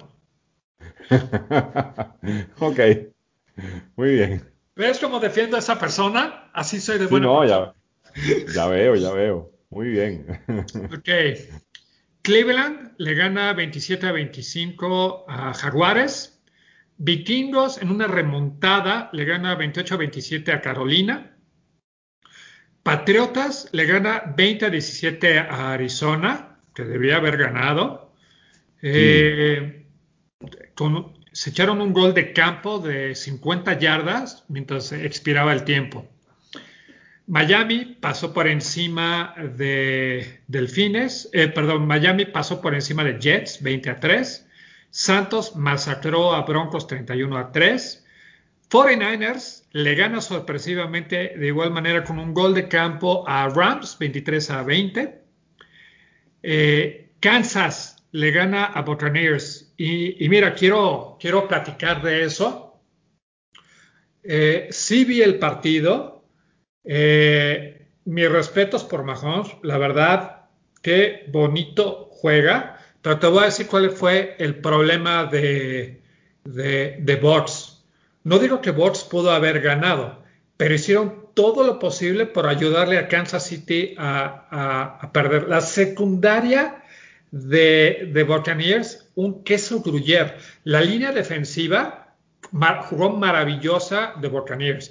Ok, muy bien. ¿Ves cómo defiendo a esa persona? Así soy de Sí, buena no, persona. ya, ya veo, ya veo. Muy bien. Ok. Cleveland le gana veintisiete a veinticinco a Jaguares. Vikingos en una remontada le gana veintiocho a veintisiete a Carolina. Patriotas le gana veinte a diecisiete a Arizona, que debía haber ganado. Sí, Eh, con, se echaron un gol de campo de cincuenta yardas mientras expiraba el tiempo. Miami pasó por encima de Delfines, eh, perdón, Miami pasó por encima de Jets veinte a tres. Santos masacró a Broncos treinta y uno a tres. cuarenta y nueve ers le gana sorpresivamente de igual manera con un gol de campo a Rams veintitrés a veinte. Eh, Kansas le gana a Buccaneers y, y mira, quiero, quiero platicar de eso. Eh, sí vi el partido. Eh, mis respetos por Mahomes, la verdad, qué bonito juega. Pero te voy a decir cuál fue el problema de, de, de Bucks. No digo que Bucks pudo haber ganado, pero hicieron todo lo posible por ayudarle a Kansas City a, a, a perder. La secundaria de, de Buccaneers, un queso gruyere. La línea defensiva mar, jugó maravillosa de Buccaneers.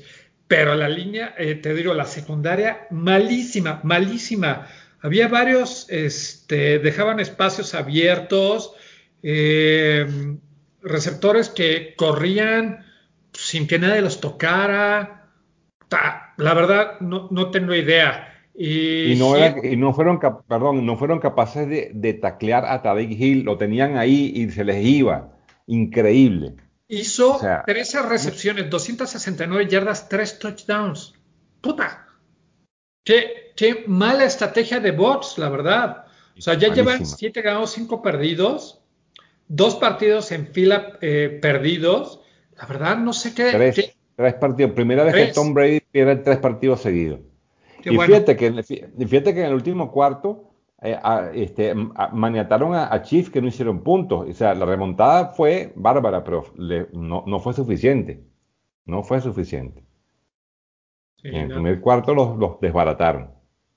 pero la línea, eh, te digo, la secundaria, malísima, malísima. Había varios, este, dejaban espacios abiertos, eh, receptores que corrían sin que nadie los tocara. Ta, la verdad, no, no tengo idea. Y Y no, Hill era, y no fueron, cap- perdón, no fueron capaces de, de taclear a Tariq Hill, lo tenían ahí y se les iba. Increíble. O hizo sea, trece recepciones, doscientas sesenta y nueve yardas, tres touchdowns. Puta, qué, qué mala estrategia de bots, la verdad. O sea, ya llevan malísima. siete ganados, cinco perdidos, dos partidos en fila eh, perdidos. La verdad, no sé qué, qué. Tres, tres partidos. Primera vez que Tres. Tom Brady pierde tres partidos seguidos. Qué Y bueno. fíjate que, en el- fíjate que en el último cuarto eh, a- este, a- maniataron a, a Chiefs que no hicieron puntos. O sea, la remontada fue bárbara, pero le- no, no fue suficiente. No fue suficiente. En Sí, el no, primer cuarto los, los desbarataron.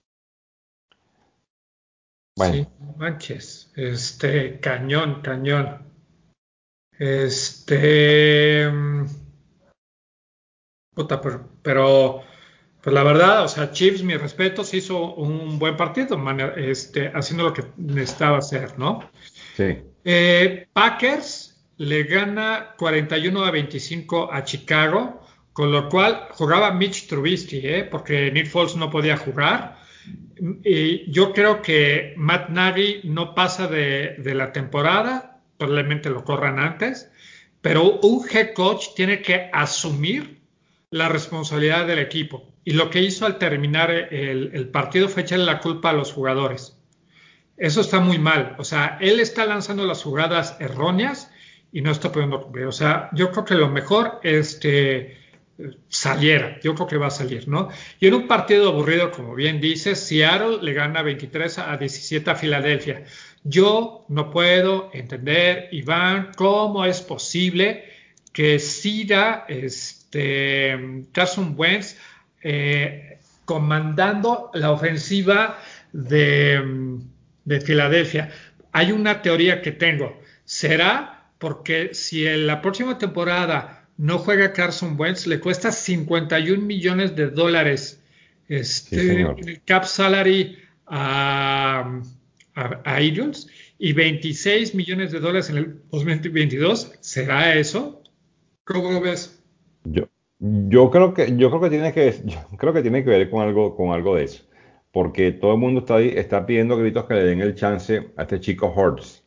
sí, Bueno, no manches. Este, cañón, cañón. Este. mm, Puta, pero, pero, pues la verdad, o sea, Chiefs, mis respetos, hizo un buen partido, man, este, haciendo lo que necesitaba hacer, ¿no? sí, Eh, Packers le gana cuarenta y uno a veinticinco a Chicago, con lo cual jugaba Mitch Trubisky, ¿eh? Porque Nick Foles no podía jugar. Y yo creo que Matt Nagy no pasa de, de la temporada, probablemente lo corran antes, pero un head coach tiene que asumir la responsabilidad del equipo. Y lo que hizo al terminar el, el partido fue echarle la culpa a los jugadores. Eso está muy mal. O sea, él está lanzando las jugadas erróneas y no está pudiendo cumplir. O sea, yo creo que lo mejor es que saliera. Yo creo que va a salir, ¿no? Y en un partido aburrido, como bien dices, Seattle le gana veintitrés a diecisiete a Filadelfia. Yo no puedo entender, Iván, cómo es posible que siga este, Carson Wentz eh, comandando la ofensiva de, de Filadelfia. Hay una teoría que tengo. ¿Será porque si en la próxima temporada no juega Carson Wentz, le cuesta cincuenta y un millones de dólares sí, este, señor. el cap salary a, a, a Eagles y veintiséis millones de dólares en el dos mil veintidós? ¿Será eso? ¿Cómo lo ves? Yo, yo creo que, yo creo que tiene que, yo creo que tiene que ver con algo, con algo de eso. Porque todo el mundo está, ahí- está pidiendo gritos que le den el chance a este chico Hurts.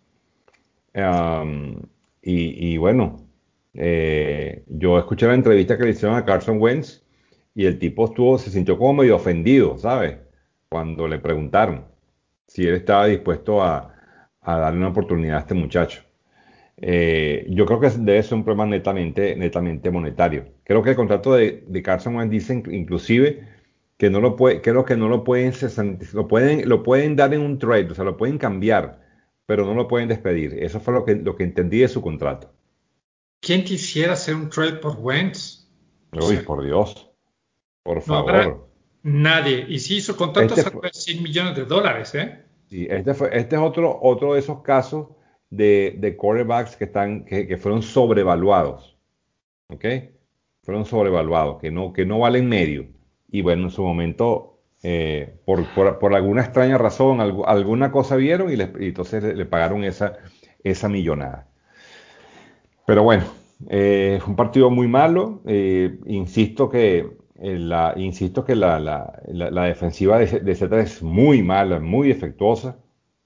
Um, y, y bueno, eh, yo escuché la entrevista que le hicieron a Carson Wentz y el tipo estuvo, se sintió como medio ofendido, ¿sabes? Cuando le preguntaron si él estaba dispuesto a, a darle una oportunidad a este muchacho. Eh, yo creo que debe ser un problema netamente, netamente monetario. Creo que el contrato de, de Carson Wentz dice inc- inclusive que no lo puede, creo que no lo pueden, cesan- lo pueden, lo pueden dar en un trade, o sea, lo pueden cambiar, pero no lo pueden despedir. Eso fue lo que, lo que entendí de su contrato. ¿Quién quisiera hacer un trade por Wentz? O Uy, sea, por Dios, por no habrá favor. nadie. Y si hizo contratos Este, a fue- cien millones de dólares, ¿eh? sí, este, fue, este es otro, otro de esos casos de, de quarterbacks que, están, que, que fueron sobrevaluados. ¿Ok? Fueron sobrevaluados, que no, que no valen medio. Y bueno, en su momento, eh, por, por, por alguna extraña razón, algu- alguna cosa vieron y, les- y entonces le, le pagaron esa, esa millonada. Pero bueno, eh, fue un partido muy malo. Eh, insisto que, eh, la, insisto que la, la, la- la defensiva de, de Z es muy mala, muy defectuosa.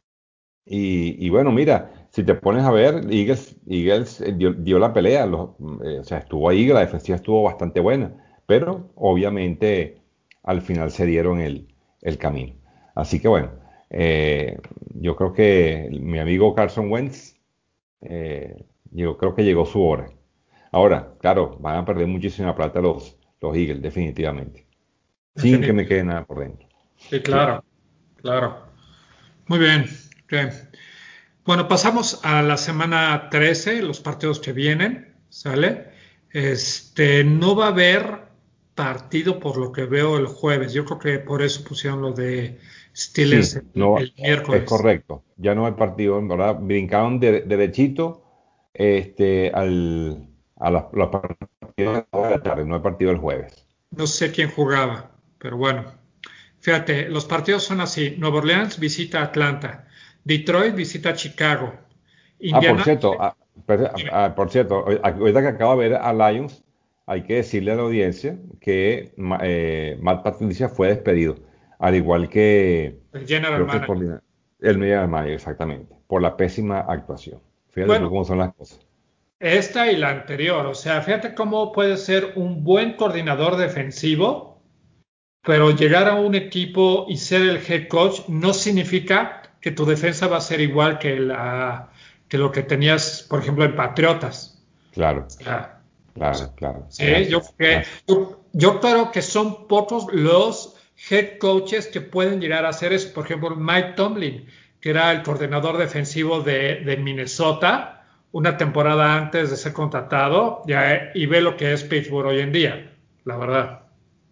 Y, y bueno, mira, si te pones a ver, Eagles, Eagles eh, dio, dio la pelea, los- eh, o sea, estuvo ahí, la defensiva estuvo bastante buena, pero obviamente al final se dieron el, el camino. Así que bueno, eh, yo creo que mi amigo Carson Wentz, eh, yo creo que llegó su hora. Ahora, claro, van a perder muchísima plata los, los Eagles, definitivamente, sin que me Definitivamente. quede nada por dentro. Sí, Sí, claro, claro. Muy bien. Ok. Bueno, pasamos a la semana trece, los partidos que vienen, ¿sale? Este, no va a haber partido por lo que veo el jueves. Yo creo que por eso pusieron lo de Steelers sí, el, no, el es miércoles. correcto. Ya no hay partido, en verdad. Brincaron de, derechito este, al, a las, los partidos de la tarde, no hay partido el jueves. no sé quién jugaba, pero bueno. Fíjate, los partidos son así. Nueva Orleans visita Atlanta. Detroit visita Chicago. Ah, por Indiana, cierto, ah, per- ah, por cierto, ahor- ahorita que acabo de ver a Lions, hay que decirle a la audiencia que Ma- eh, Matt Patricia fue despedido, al igual que el general creo que el manager. coordinador, el media manager, exactamente, por la pésima actuación. Fíjate tú Bueno, cómo son las cosas. esta y la anterior. O sea, fíjate cómo puede ser un buen coordinador defensivo, pero llegar a un equipo y ser el head coach no significa que tu defensa va a ser igual que, la, que lo que tenías, por ejemplo, en Patriotas. Claro, O sea, claro, claro, es sí, yo, así. es que- así. yo, yo creo que son pocos los head coaches que pueden llegar a hacer eso. Por ejemplo, Mike Tomlin, que era el coordinador defensivo de, de Minnesota una temporada antes de ser contratado, ya, y ve lo que es Pittsburgh hoy en día, la verdad.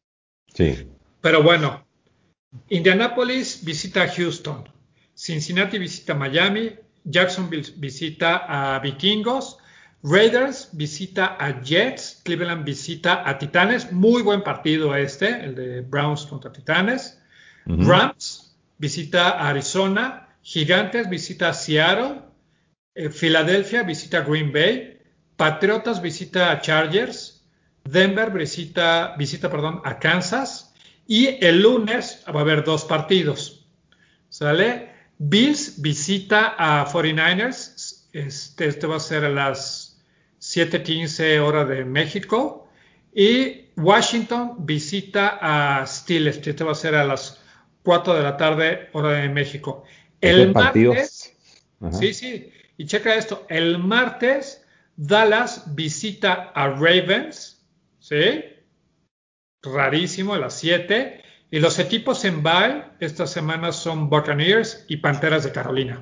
Sí, Pero bueno, Indianapolis visita a Houston, Cincinnati visita a Miami, Jacksonville visita a Vikingos, Raiders visita a Jets, Cleveland visita a Titanes, muy buen partido este, el de Browns contra Titanes, ujú. Rams visita a Arizona, Gigantes visita a Seattle, eh, Filadelfia visita a Green Bay, Patriotas visita a Chargers, Denver visita, visita perdón, a Kansas y el lunes va a haber dos partidos. ¿Sale? Bills visita a cuarenta y nueve ers. Este, este va a ser a las siete quince hora de México. Y Washington visita a Steelers. Este va a ser a las cuatro de la tarde hora de México. Este El partido, martes, ajá, sí, sí, y checa esto. El martes Dallas visita a Ravens. ¿Sí? Rarísimo a las siete. Y los equipos en bye esta semana son Buccaneers y Panteras de Carolina.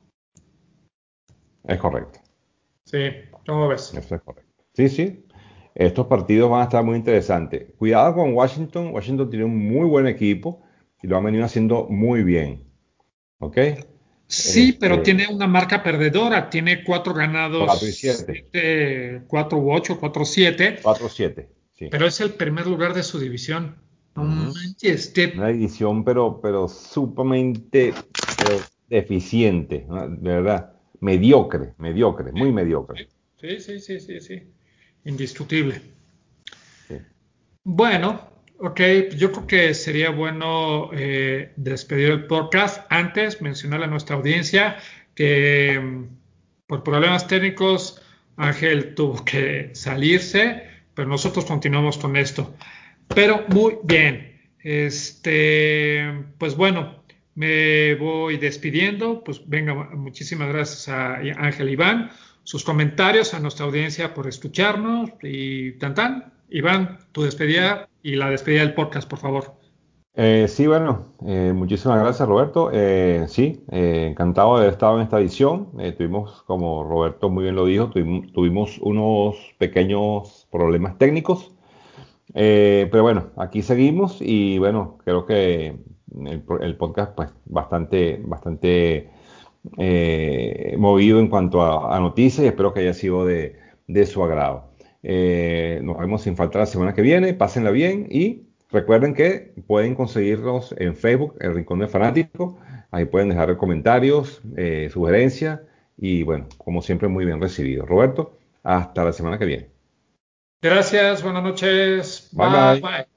es correcto. Sí, ¿cómo ves? Eso es correcto. Sí, sí. Estos partidos van a estar muy interesantes. Cuidado con Washington. Washington tiene un muy buen equipo y lo han venido haciendo muy bien. ¿Ok? Sí, pero Este, tiene una marca perdedora. Tiene cuatro cuatro y ganados, siete. siete, cuatro u ocho, cuatro siete, cuatro siete. Sí. pero es el primer lugar de su división. No Ujú. manches, Una este. edición, pero, pero sumamente pero deficiente, ¿no? De verdad. Mediocre, mediocre, muy mediocre. Sí, sí, sí, sí, sí. Indiscutible. Sí. Bueno, ok, yo creo que sería bueno eh, despedir el podcast. Antes, mencionarle a nuestra audiencia que mm, por problemas técnicos Ángel tuvo que salirse, pero nosotros continuamos con esto. Pero muy bien, este, pues bueno, me voy despidiendo. Pues venga, muchísimas gracias a Ángel Iván, sus comentarios, a nuestra audiencia por escucharnos y tan tan. Iván, tu despedida y la despedida del podcast, por favor. Eh, sí, bueno, eh, muchísimas gracias, Roberto. Eh, sí, eh, encantado de haber estado en esta edición. Eh, tuvimos, como Roberto muy bien lo dijo, tuvimos, tuvimos unos pequeños problemas técnicos. Eh, pero bueno, aquí seguimos y bueno, creo que el, pro- el podcast pues bastante, bastante eh, movido en cuanto a, a noticias y espero que haya sido de, de su agrado. Eh, nos vemos sin falta la semana que viene, pásenla bien y recuerden que pueden conseguirnos en Facebook, El Rincón del Fanático, ahí pueden dejar comentarios, eh, sugerencias y bueno, como siempre muy bien recibido. Roberto, hasta la semana que viene. Gracias, buenas noches. Bye Bye, bye. bye.